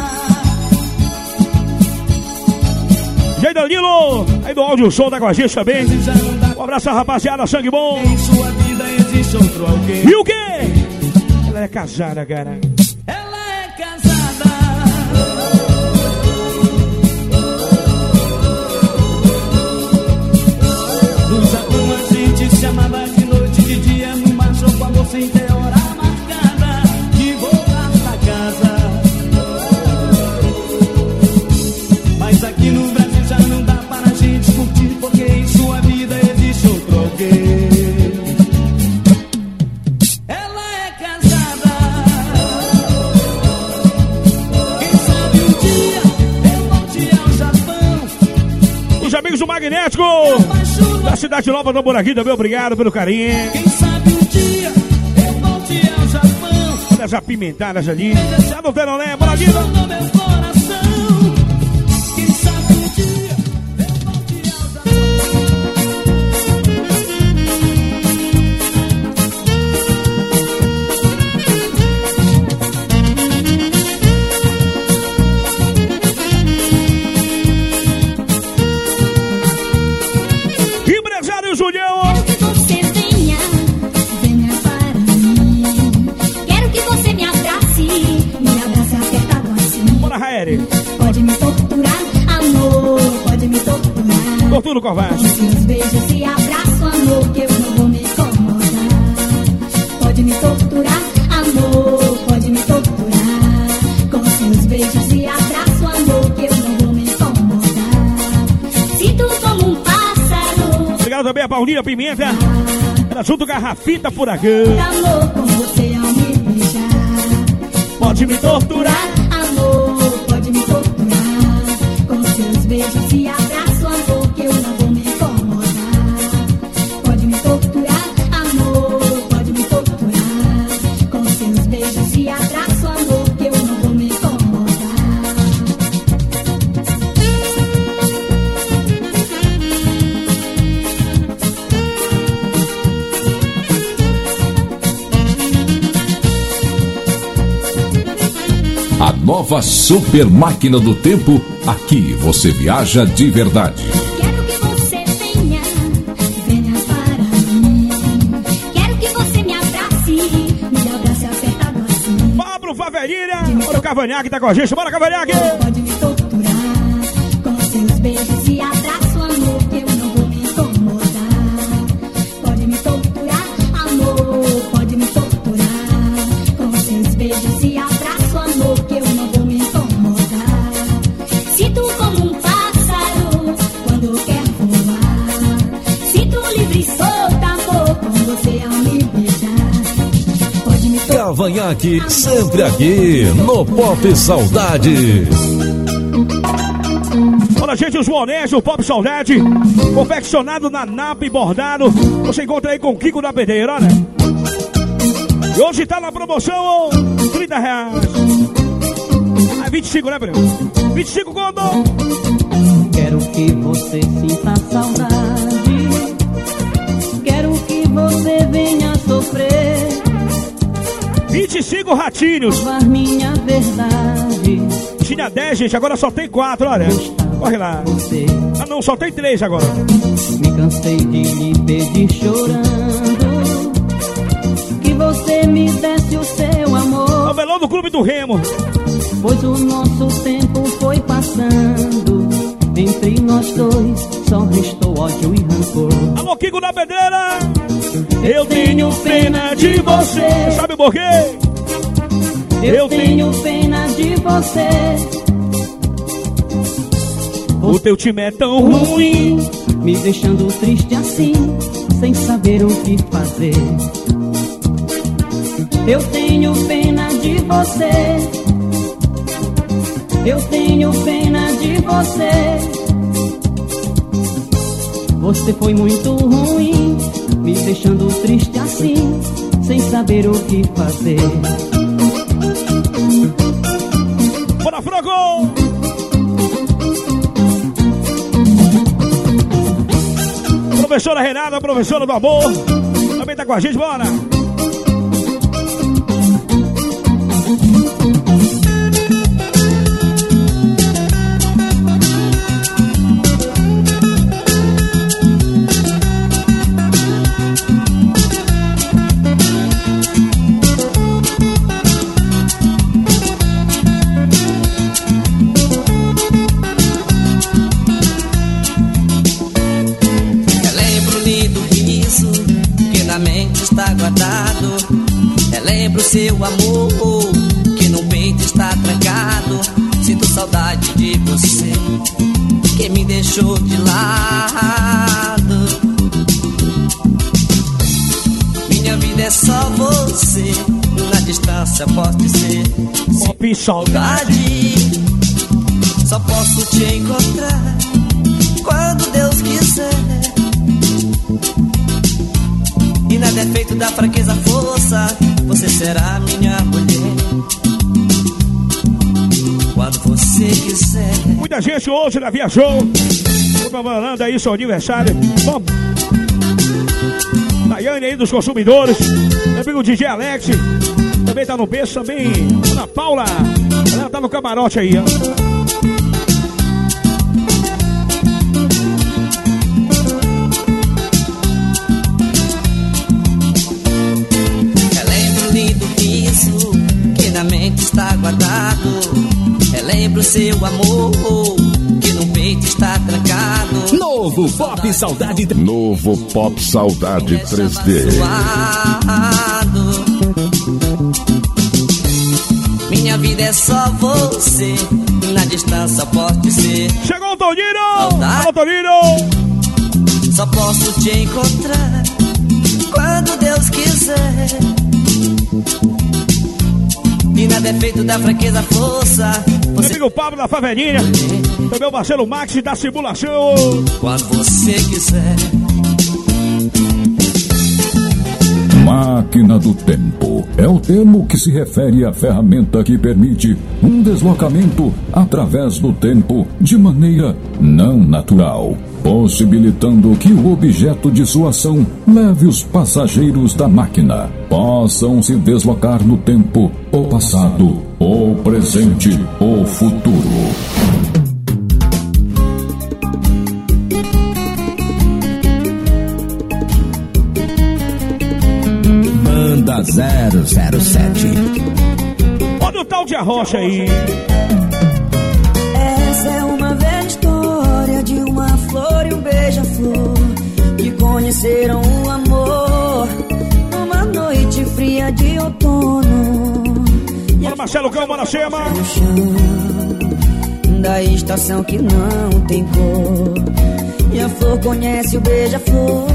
DJ Danilo! Aí do áudio som tá com a gente também. Um abraço, rapaziada, sangue bom! Em sua vida existe outro alguém. E o quê? Ela é casada, cara. Ela é casada Magnético da Cidade Nova do Moragui também, obrigado pelo carinho. Quem sabe um dia eu volte ao Japão. Olha as apimentadas ali. Já não deram, né? Moragui. No meu coração. Quem sabe um dia eu volte ao Pode me torturar, amor, pode me torturar. Tortura o covarde. Com seus beijos e abraço, amor, que eu não vou me incomodar. Pode me torturar, amor, pode me torturar. Com seus beijos e abraço, amor, que eu não vou me incomodar. Sinto como um pássaro. Obrigado também a Paulinha Pimenta. Ela junto Garrafita por aqui. Amor, com você ao me beijar. Pode me torturar. Beijos e abraço, amor, que eu não vou me incomodar. Pode me torturar, amor, pode me torturar. Com seus beijos e abraço, amor, que eu não vou me incomodar. A nova super máquina do tempo. Aqui você viaja de verdade. Quero que você venha, venha para mim. Quero que você me abrace, me abrace apertado assim. Pablo Favelinha, olha o Cavanhaque tá com a gente, bora Cavanhaque! Pode me torturar, com seus beijos e abraço, amor, que eu não vou me incomodar. Pode me torturar, amor, pode me torturar. Com seus beijos e abraço, amor, que eu não vou me incomodar. Sinto como um pássaro quando quer voar. Sinto livre e solta, amor, com você ao me beijar. Pode me torturar. Cavanhaque, sempre aqui no Pop Saudade. Olha, gente, os bonés do Pop Saudade, confeccionado na napa e bordado. Você encontra aí com o Kiko da Pedreira, olha. E hoje tá na promoção, R$30. Ah, 25, né, Bruno? 25 conto. Quero que você sinta saudade. Quero que você venha sofrer. 25 ratinhos. Minha verdade. Tinha 10, gente, agora só tem 4, olha. Corre lá. Ah, não, só tem 3 agora. Me cansei de lhe pedir chorando que você me desse o seu amor. É o melhor do Clube do Remo. Pois o nosso tempo foi passando. Entre nós dois só restou ódio e rancor. Alô, Kiko da Pedreira. Eu tenho pena de você. Sabe por quê? Eu tenho pena de você. O teu time é tão ruim, me deixando triste assim, sem saber o que fazer. Eu tenho pena de você. Eu tenho pena de você. Você foi muito ruim, me deixando triste assim, sem saber o que fazer. Bora, Franco! Professora Renata, professora do amor, também tá com a gente, bora! Lembro seu amor, que no peito está trancado. Sinto saudade de você, que me deixou de lado. Minha vida é só você, na distância posso dizer. Pop Saudade. Só posso te encontrar quando Deus quiser. E na defeito da fraqueza, força, você será minha mulher. Quando você quiser. Muita gente hoje na Via Show comemorando aí seu aniversário. Bom, Daiane aí dos consumidores, meu amigo DJ Alex também tá no berço, também Ana Paula, ela tá no camarote aí, ó. Relembro lindo riso que na mente está guardado. Relembro seu amor que no peito está trancado. Novo Pop Saudade. Novo Pop Saudade 3D. Minha vida é só você, na distância pode ser. Chegou o Tonino! Alô, Tonino! Só posso te encontrar quando Deus quiser. E na defeito da fraqueza, força. Meu amigo Pablo da Favelinha, também o Marcelo Max da Simulação. Quando você quiser. Máquina do Tempo é o termo que se refere à ferramenta que permite um deslocamento através do tempo de maneira não natural, possibilitando que o objeto de sua ação leve os passageiros da máquina possam se deslocar no tempo, o passado, o presente, o futuro. Manda 007. Olha o tal de Arrocha aí. Essa é uma velha história de uma flor e um beija-flor que conheceram o amor numa noite fria de outono. Bora, Marcelo Cão, bora, Chema. No chão da estação que não tem cor. E a flor conhece o beija-flor.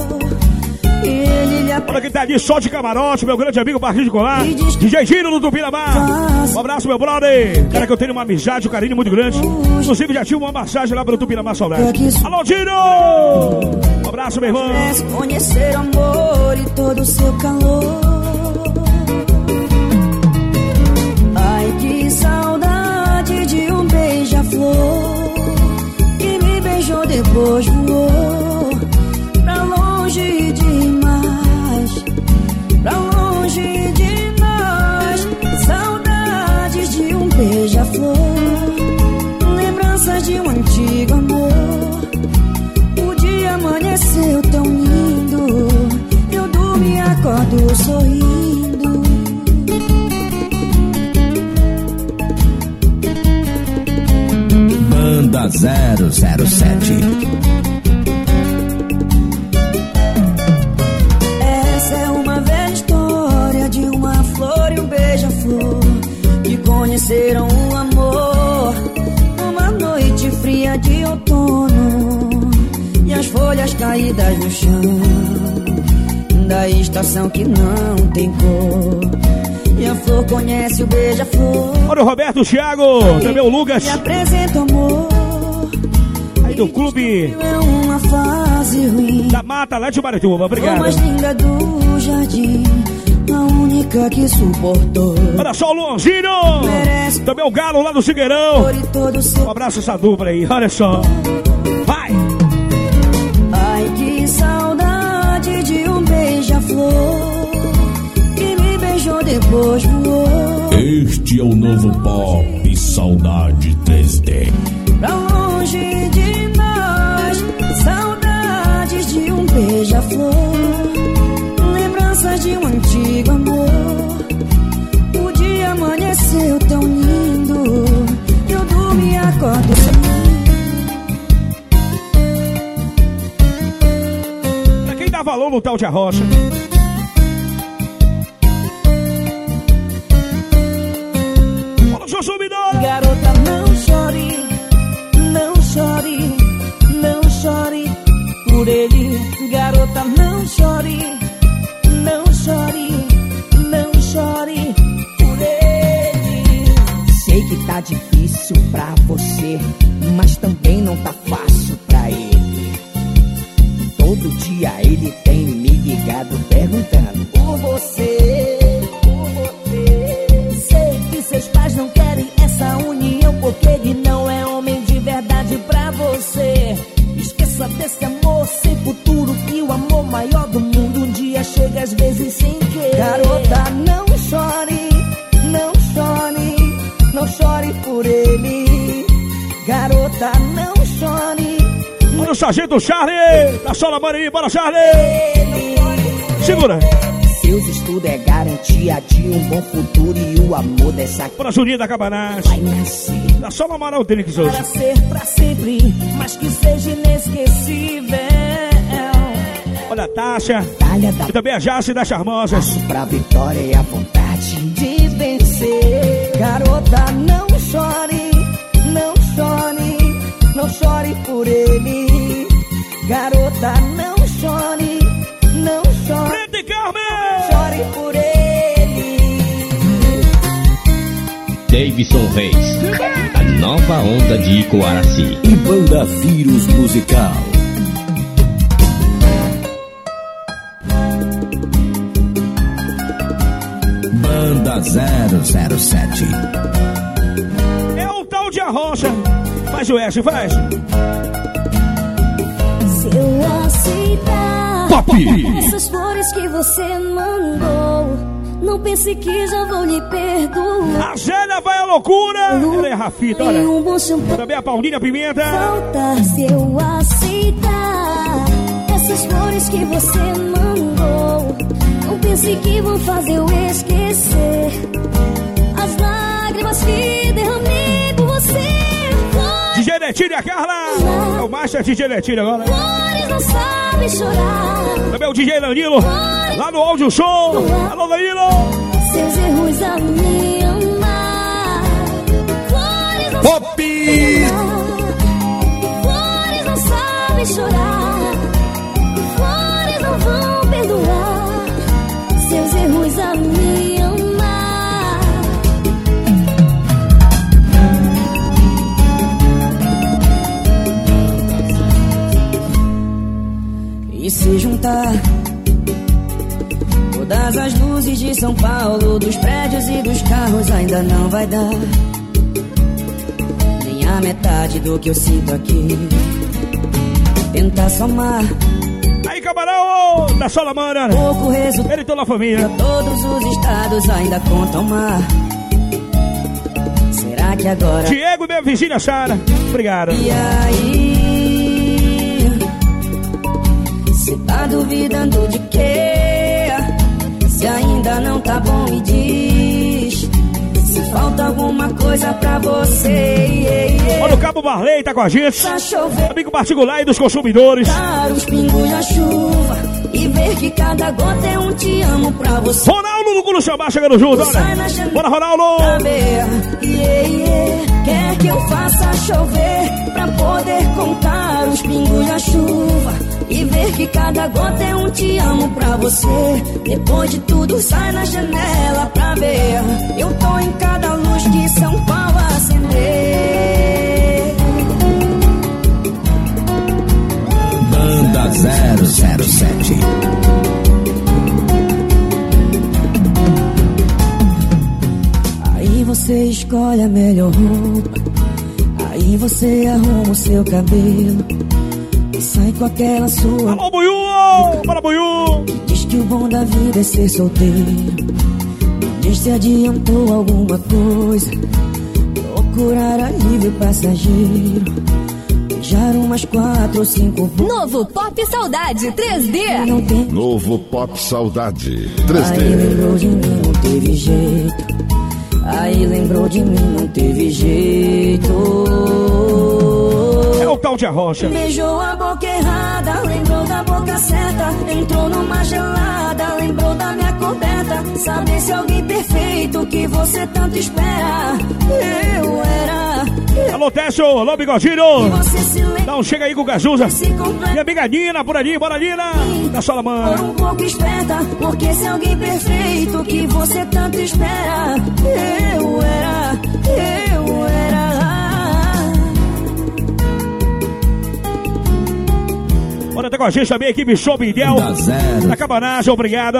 Olha quem tá ali, só de camarote, meu grande amigo Barrinho de Colar, DJ Gino do Tupinambá. Um abraço, meu brother. Cara, que eu tenho uma amizade, um carinho muito grande. Inclusive, já tive uma massagem lá pelo Tupinambá Saudade. Alô, Gino! Um abraço, meu irmão. Conhecer o amor e todo o seu calor. Ai, que saudade de um beija-flor que me beijou, depois voou pra longe demais, pra longe de nós. Saudades de um beija-flor, lembranças de um antigo amor. O dia amanheceu tão lindo, eu durmo e acordo sorrindo. Manda 007. Conheceram o amor numa noite fria de outono. E as folhas caídas no chão da estação que não tem cor. E a flor conhece o beija-flor. Olha o Roberto, o Thiago, também o Lucas. E apresenta amor aí do clube é uma fase ruim da Mata, lá de Marituba. Obrigado. A mais linda do jardim, a única que suportou. Olha só o Luanzinho, também o Galo lá do Figueirão. Um abraço essa dupla aí, olha só. Vai! Ai, que saudade de um beija-flor que me beijou, depois voou. Este é o novo Pop Saudade 3D. Pra longe de nós, saudades de um beija-flor, lembranças de um antigo amor. O dia amanheceu tão lindo, eu durmo e acordo. Pra quem dá valor no tal de Arrocha. Fala, seu subidor! Garota, não chore, não chore, não chore por ele. Garota, não chore, não chore, não chore por ele. Sei que tá difícil pra você, mas também não tá fácil pra dia ele tem me ligado perguntando por você. Sei que seus pais não querem essa união, porque ele não é homem de verdade pra você. Esqueça desse amor sem futuro, que o amor maior do mundo um dia chega às vezes sem querer. Garota, não chore, não chore, não chore por ele. Garota, não chore. Olha o Sargento Charlie, da Sola Marinha, bora Charlie! Segura! Seus estudos é garantia de um bom futuro e o amor dessa Bora Juninho da Cabanagem, vai nascer. da Sola Amaral Tênis hoje. Para ser pra sempre, mas que seja inesquecível. Olha a Tássia, e também a Jace das Charmosas. Pra vitória e a vontade de vencer. Garota, não chore, não chore, não chore por ele. Garota, não chore, não chore. Preta e Carmen! Chore por ele. Davidson Reis, a nova onda de Coaraci. E Banda Vírus Musical. Banda 007. É o tal de Arrocha. Faz o S, faz. Se eu aceitar Pop. essas flores que você mandou, não pense que já vou lhe perdoar. A Zélia vai à loucura. Ela é a Rafita, olha. Também a Paulinha Pimenta. Falta se eu aceitar essas flores que você mandou, não pense que vão fazer eu esquecer as lágrimas que derramei por você. DJ Netinho e a Carla. É o Master DJ Netinho agora. Flores não sabem chorar. Também o DJ Danilo, lá no Áudio Show. Alô, Danilo. Seus erros a me amar. Flores não Pop. Flores não sabem chorar. Flores não vão perdoar seus erros a me amar. E se juntar todas as luzes de São Paulo, dos prédios e dos carros, ainda não vai dar nem a metade do que eu sinto aqui. Tentar somar aí, Camarão, da Solamana. pouco resultado. Ele e toda a família. Todos os estados ainda contam mar. Será que agora... Diego e minha vizinha Sara. Obrigado. E aí? Cê tá duvidando de quê? Se ainda não tá bom, me diz. Se falta alguma coisa pra você. Olha o Cabo Barley, tá com a gente. Pra chover, amigo particular e dos consumidores. dar os pingos na chuva e ver que cada gota é um te amo pra você. Ronaldo do Culo Sambá chegando junto, olha. Bora, Ronaldo. Quer que eu faça chover pra poder contar os pingos na chuva e ver que cada gota é um te amo pra você. Depois de tudo, sai na janela pra ver. Eu tô em cada luz que São Paulo acender. Banda 007. Aí você escolhe a melhor roupa, aí você arruma o seu cabelo e sai com aquela sua. Alô, Buiú! Bora, Buiú! Que diz que o bom da vida é ser solteiro. Diz se adiantou alguma coisa, procurar alívio passageiro, beijar umas 4 ou 5. Novo Pop Saudade 3D. Novo Pop Saudade Aí 3D. lembrou de mim, não teve jeito. Aí lembrou de mim, não teve jeito. É o tal de Arrocha. Beijou a boca errada, lembrou da boca certa. Entrou numa gelada, lembrou da minha coberta. Sabe se alguém perfeito que você tanto espera. Eu era. Alô, Técio, alô, Bigodinho. Não, chega aí com o Gazuza. Minha amiga Nina, por ali, bora, Nina. Da Solamana. Um pouco esperta, porque se alguém perfeito que você tanto espera. Eu era. Bora, Tá com a gente também, equipe Show Bindel. Da Cabanagem, obrigado.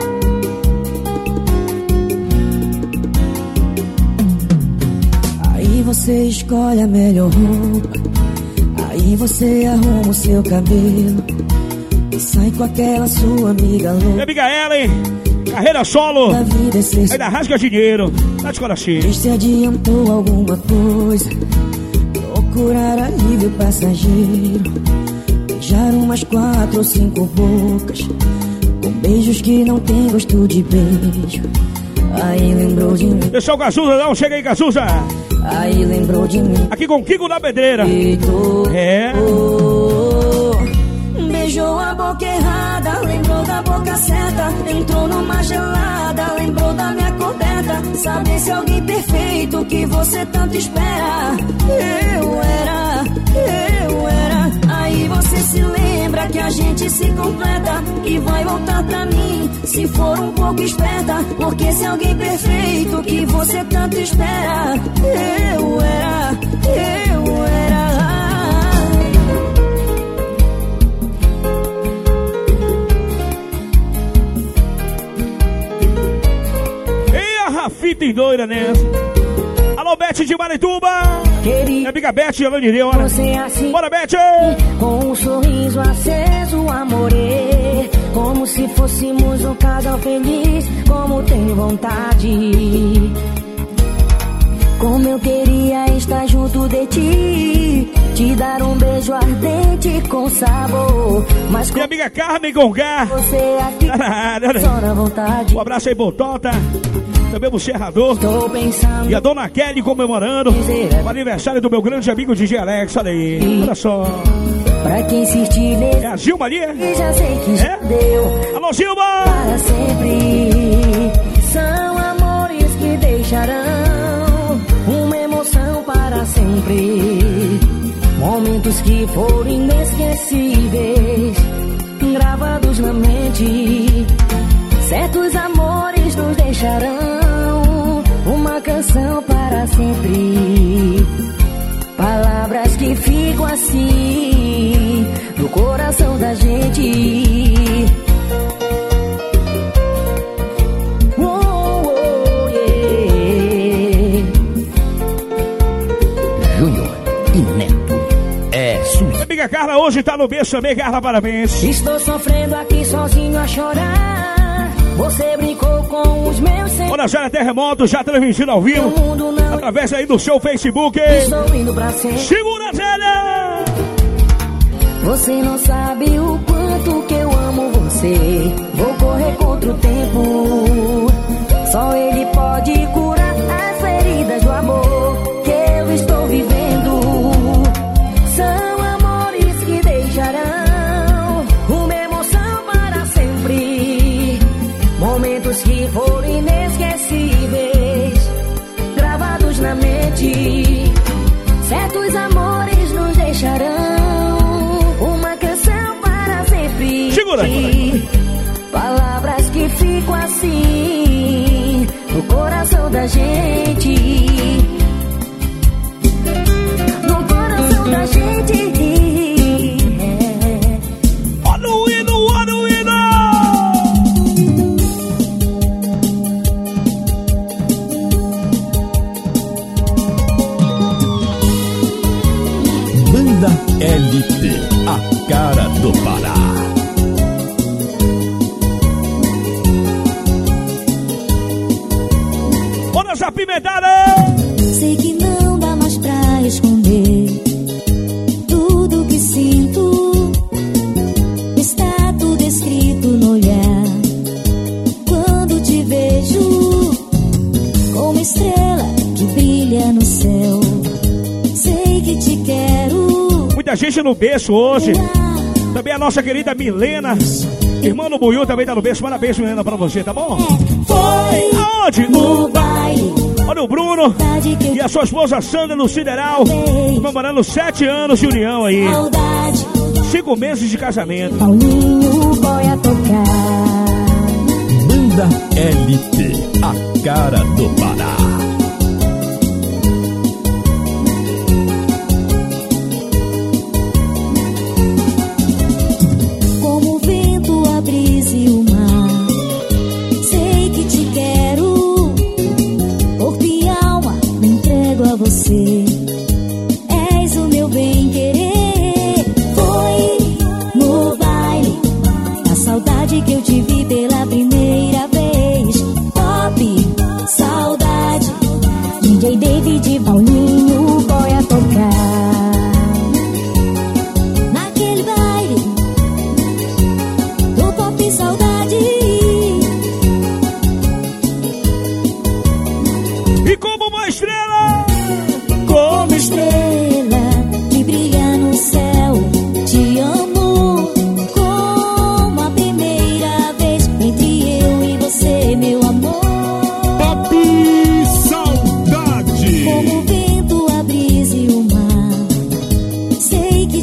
Aí você escolhe a melhor roupa, aí você arruma o seu cabelo e sai com aquela sua amiga louca. Minha amiga Ellen, carreira solo, ainda rasga dinheiro, tá de coração. Se adiantou alguma coisa, procurar alívio passageiro, beijar umas 4 ou 5 bocas, com beijos que não tem gosto de beijo. Aí lembrou de mim. Pessoal, Gazuza, não, chega aí, Gazuza. Aí lembrou de mim. Aqui com o Kiko da Pedreira. É. Beijou a boca errada, lembrou da boca certa, entrou numa gelada, lembrou da minha coberta. Saber se alguém perfeito que você tanto espera. Eu era. Aí você se lembra que a gente se completa e vai voltar pra mim se for um pouco esperta. Porque se alguém perfeito que você tanto espera. Eu era. Rafita e doida nessa. Alô, Beth de Marituba. Minha amiga Beth de Alanireu, olha. Assim, bora, Beth! Com um sorriso aceso, amorê, como se fôssemos um casal feliz. Como tenho vontade, como eu queria estar junto de ti, te dar um beijo ardente com sabor. Mas minha amiga Carmen Gongar, você aqui só na vontade. Um abraço aí, Botota. Também o Serrador. Estou pensando. E a dona Kelly comemorando o aniversário do meu grande amigo DJ Alex. Olha aí, olha só. Pra quem insistir nele. É a Gilma ali? Já sei que já deu. Alô, Gilma! Para sempre. São amores que deixarão uma emoção para sempre. Momentos que foram inesquecíveis, gravados na mente. Certos amores nos deixarão uma canção para sempre. Palavras que ficam assim no coração da gente. Júnior e Neto é sua. Minha amiga Carla hoje tá no berço também, Carla, parabéns. Estou sofrendo aqui sozinho a chorar. Você brincou com os meus sentimentos. Olha, já é terremoto, já transmitindo ao vivo, através aí do seu Facebook. Estou indo pra sempre. Segura, Zélia! Você não sabe o quanto que eu amo você. Vou correr contra o tempo. Só ele pode curar as feridas do amor que eu estou vivendo. São amores que deixarão uma emoção para sempre. Momentos que foram inesquecíveis, gravados na mente. Certos amores nos deixarão uma canção para sempre. Segura. Palavras que ficam assim no coração da gente. No coração da gente. Olha o hino, olha o hino! Banda LP, a cara do Pará. Olha essa pimentada! Sei que não dá mais pra esconder tudo que sinto. Está tudo escrito no olhar. Quando te vejo como estrela que brilha no céu, sei que te quero. Muita gente no berço hoje. Também a nossa querida Milena, irmã do Buiú, também tá no berço. Parabéns, Milena, pra você, tá bom? Foi aonde? No baile. Olha o Bruno e a sua esposa Sandra no Sideral, comemorando 7 anos de união aí. 5 meses de casamento. Paulinho, boy a tocar. Banda LP, a cara do Pará.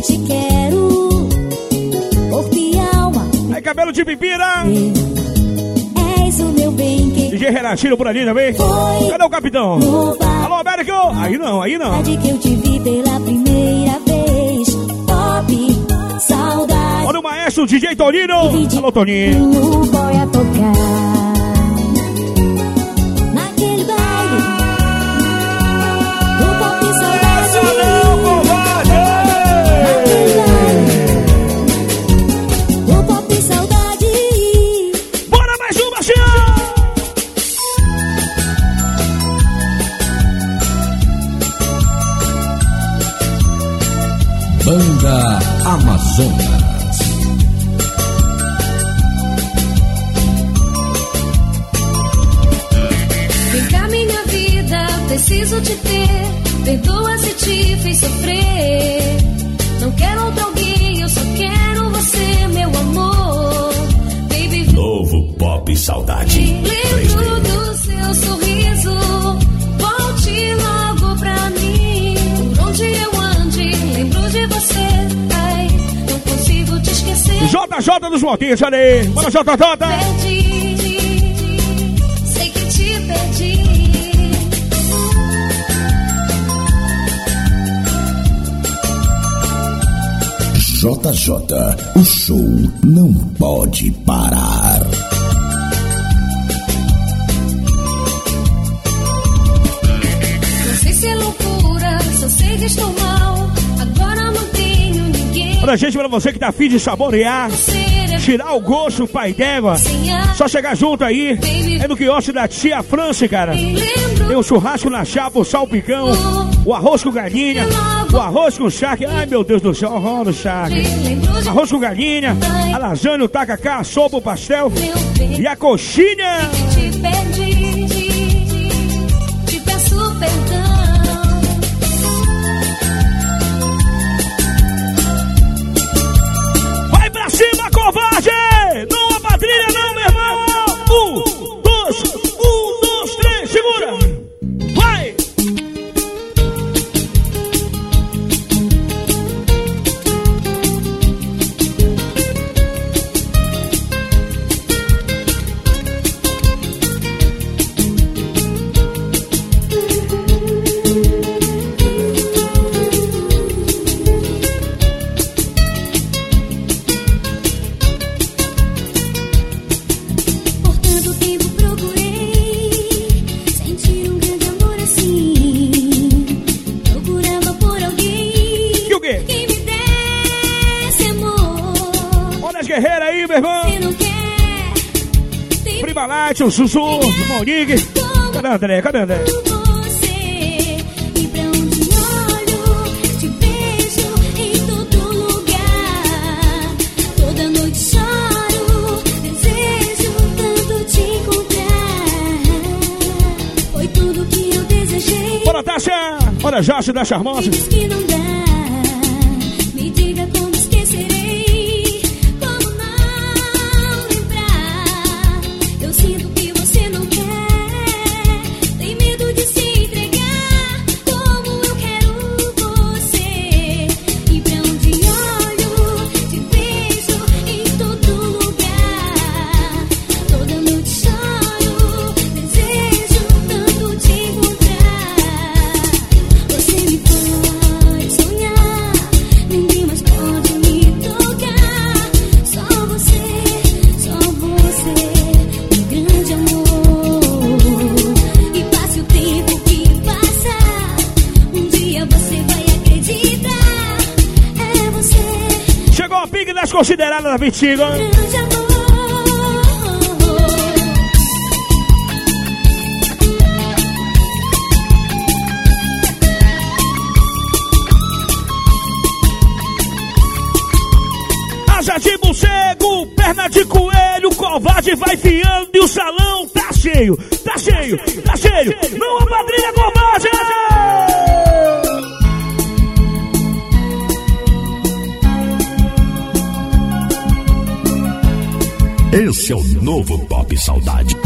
te quero, corpo e alma. Aí, cabelo de pipira. És o meu bem que DJ Renatinho por ali também. Cadê o capitão? Alô, Américo. Aí não, aí não. De que eu te vi pela primeira vez. Pop, saudade. Olha o maestro DJ Tonino. Alô, Toninho. O boy a tocar naquele baile do pop saudade. Não, covarde! Do pop saudade. Bora mais uma, senhor! Banda Amazonas. Vem cá, minha vida, preciso te ter. Perdoa se te fiz sofrer. Não quero outro alguém, eu só quero você, meu amor. Baby, Novo Pop Saudade. lembro do seu sorriso. Volte logo pra mim. Por onde eu ande, lembro de você. Ai, não consigo te esquecer. JJ dos Motinhos, olha aí. Bora, JJ. Perdi, sei que te perdi. JJ, o show não pode parar. Não sei se é loucura, só sei que estou mal. Agora não tenho ninguém. Olha, gente, pra você que tá afim de saborear, tirar o gosto, pai d'égua, só chegar junto aí. É no quiosque da tia Franci, cara. Tem o churrasco na chapa, o salpicão, o arroz com galinha, o arroz com charque. Ai, meu Deus do céu, horror do charque. Arroz com galinha, a lasanha, o tacacá, a sopa, o pastel e a coxinha. Te perdi, te peço perdão. Vai pra cima, covarde! Não apadrilha não, meu irmão! 1, 2, 3, segura! Vai! Por tanto tempo procurei sentir um grande amor assim. Procurava por alguém E o quê? que me desse amor. Olha as guerreiras aí, meu irmão! Você não quer Prima Light, o Sussu, o Monique. Cadê o André? Cadê o André? você. E pra onde olho, te vejo em todo lugar. Toda noite choro, desejo tanto te encontrar. Foi tudo que eu desejei. Bora, Tasha! Olha, Jorge da Charmosa. Diz que não dá. Me diga como esquecerei. Como não lembrar. Eu sinto que você não quer. Tem medo de se entregar. Como eu quero você. E pra onde olho, te vejo em todo lugar. Toda noite choro, desejo tanto te encontrar. Você me faz sonhar, ninguém mais pode me tocar. Só você, um grande amor. E passe o tempo que passar, um dia você vai acreditar. É você, Chegou a pique das consideradas da 25. grande amor. Asa de morcego, perna de coelho, covarde vai fiando e o salão tá cheio, tá cheio, tá cheio. Não apadrilha, covarde! Esse é o novo Pop Saudade.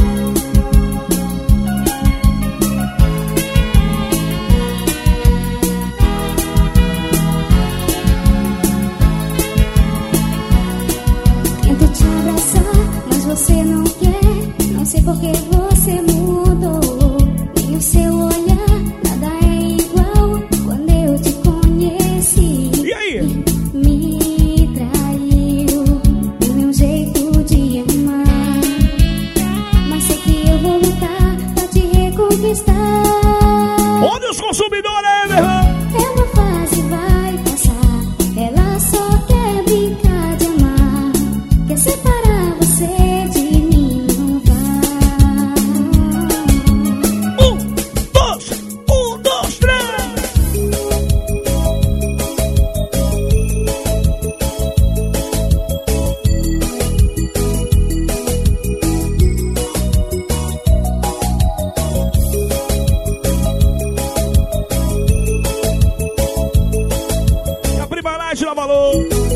gente dá valor.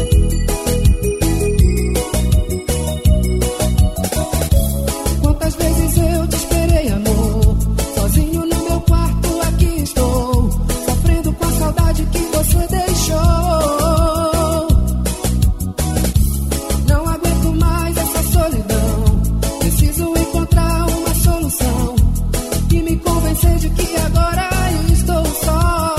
Quantas vezes eu te esperei, amor? Sozinho no meu quarto, aqui estou, sofrendo com a saudade que você deixou. Não aguento mais essa solidão. Preciso encontrar uma solução e me convencer de que agora estou só.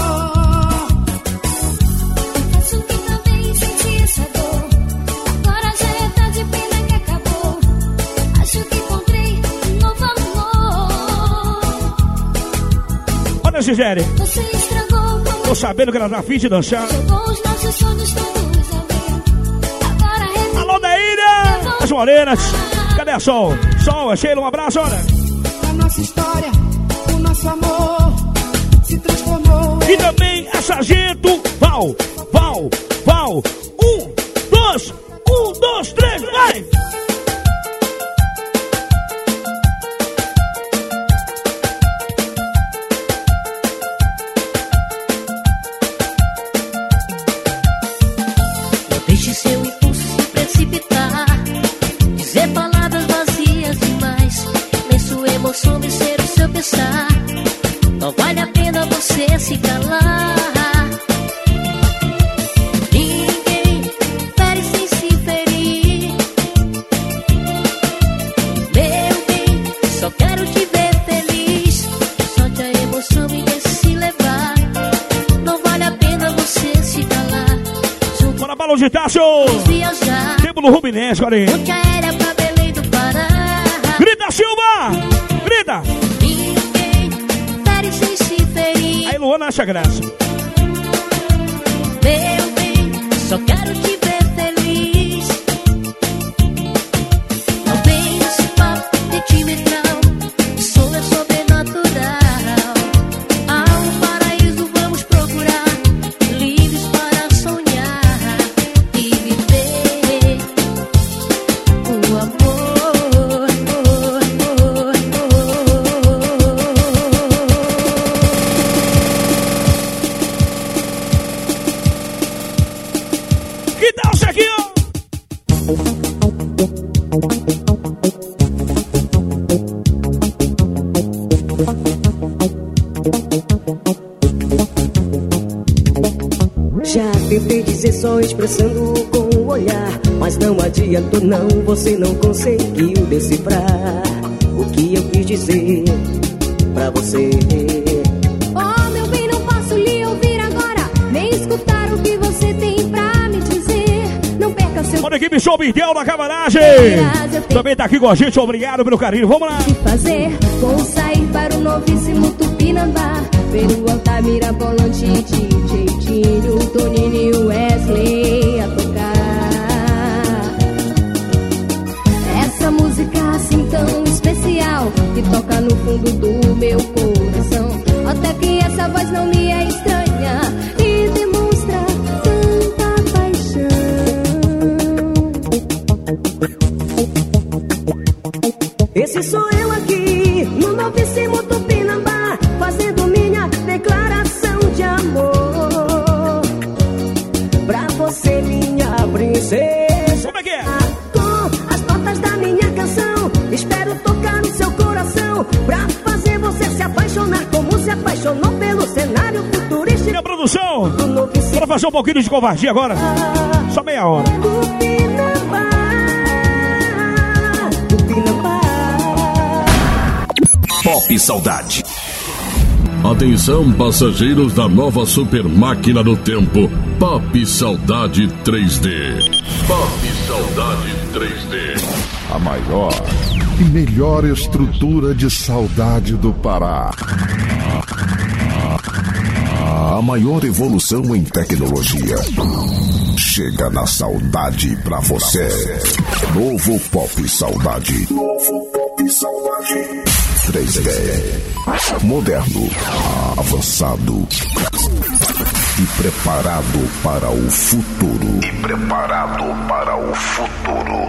Acho que também senti essa dor. Agora já é tarde, pena que acabou. Acho que encontrei um novo amor. Olha, Gisele. Você estragou como Tô sabendo que ela tá afim de dançar. jogou os nossos sonhos todos ali. Agora Alô, Daíra! As morenas. Cadê a Sol? Sol, Sheila, um abraço, olha. A nossa história, o nosso amor se transformou. E também a Sargento Val. 1, 2, 3, vai! Não deixe seu impulso se precipitar, dizer palavras vazias demais, nem sua emoção vencer o seu pensar. Não vale a pena você se calar. Ninguém fere sem se ferir. Meu bem, só quero te ver feliz. Solte a emoção e deixe se levar. Não vale a pena você se calar. Bora, Balão de Tássio! Viajar. Tempo no Rubinense, olha aí. Ponte aérea pra Belém do Pará. Grita, Silva! Grita! Ninguém fere sem se ferir. Aí, Luana acha graça. Meu bem, só quero te ver feliz. Não vem nesse papo sentimental, isso é sobrenatural. Há um paraíso, vamos procurar, livres para sonhar e viver o amor. Que tal isso aqui, ó? Já tentei dizer só expressando com o olhar, mas não adiantou não, você não conseguiu decifrar o que eu quis dizer pra você. Oh, meu bem, não posso lhe ouvir agora, nem escutar o que você tem pra me dizer. Não perca seu Olha a equipe Show Bidel na camaragem. Também tá aqui com a gente, obrigado pelo carinho. Vamos lá. fazer. Vou sair para o novíssimo Tupinambá, ver o Altamira, Bolante, DJ Tinho, Toninho e Wesley a tocar. Essa música assim tão especial, que toca no fundo do meu coração. Até que essa voz não me é estranha e demonstra tanta paixão. Esse sou eu aqui, no novíssimo Tupinambá, fazendo minha declaração de amor pra você, minha princesa. Como é que é? Com as notas da minha canção, espero tocar no seu coração pra fazer você se apaixonar como se apaixonou pelo cenário futurístico. Minha produção, bora fazer um pouquinho de covardia agora. Só meia hora. Pop Saudade. Atenção, passageiros da nova super máquina do tempo, Pop Saudade 3D. Pop Saudade 3D. A maior e melhor estrutura de saudade do Pará. A maior evolução em tecnologia. Chega na saudade pra você. Novo Pop Saudade. Novo Pop Saudade 3D. Moderno, avançado e preparado para o futuro.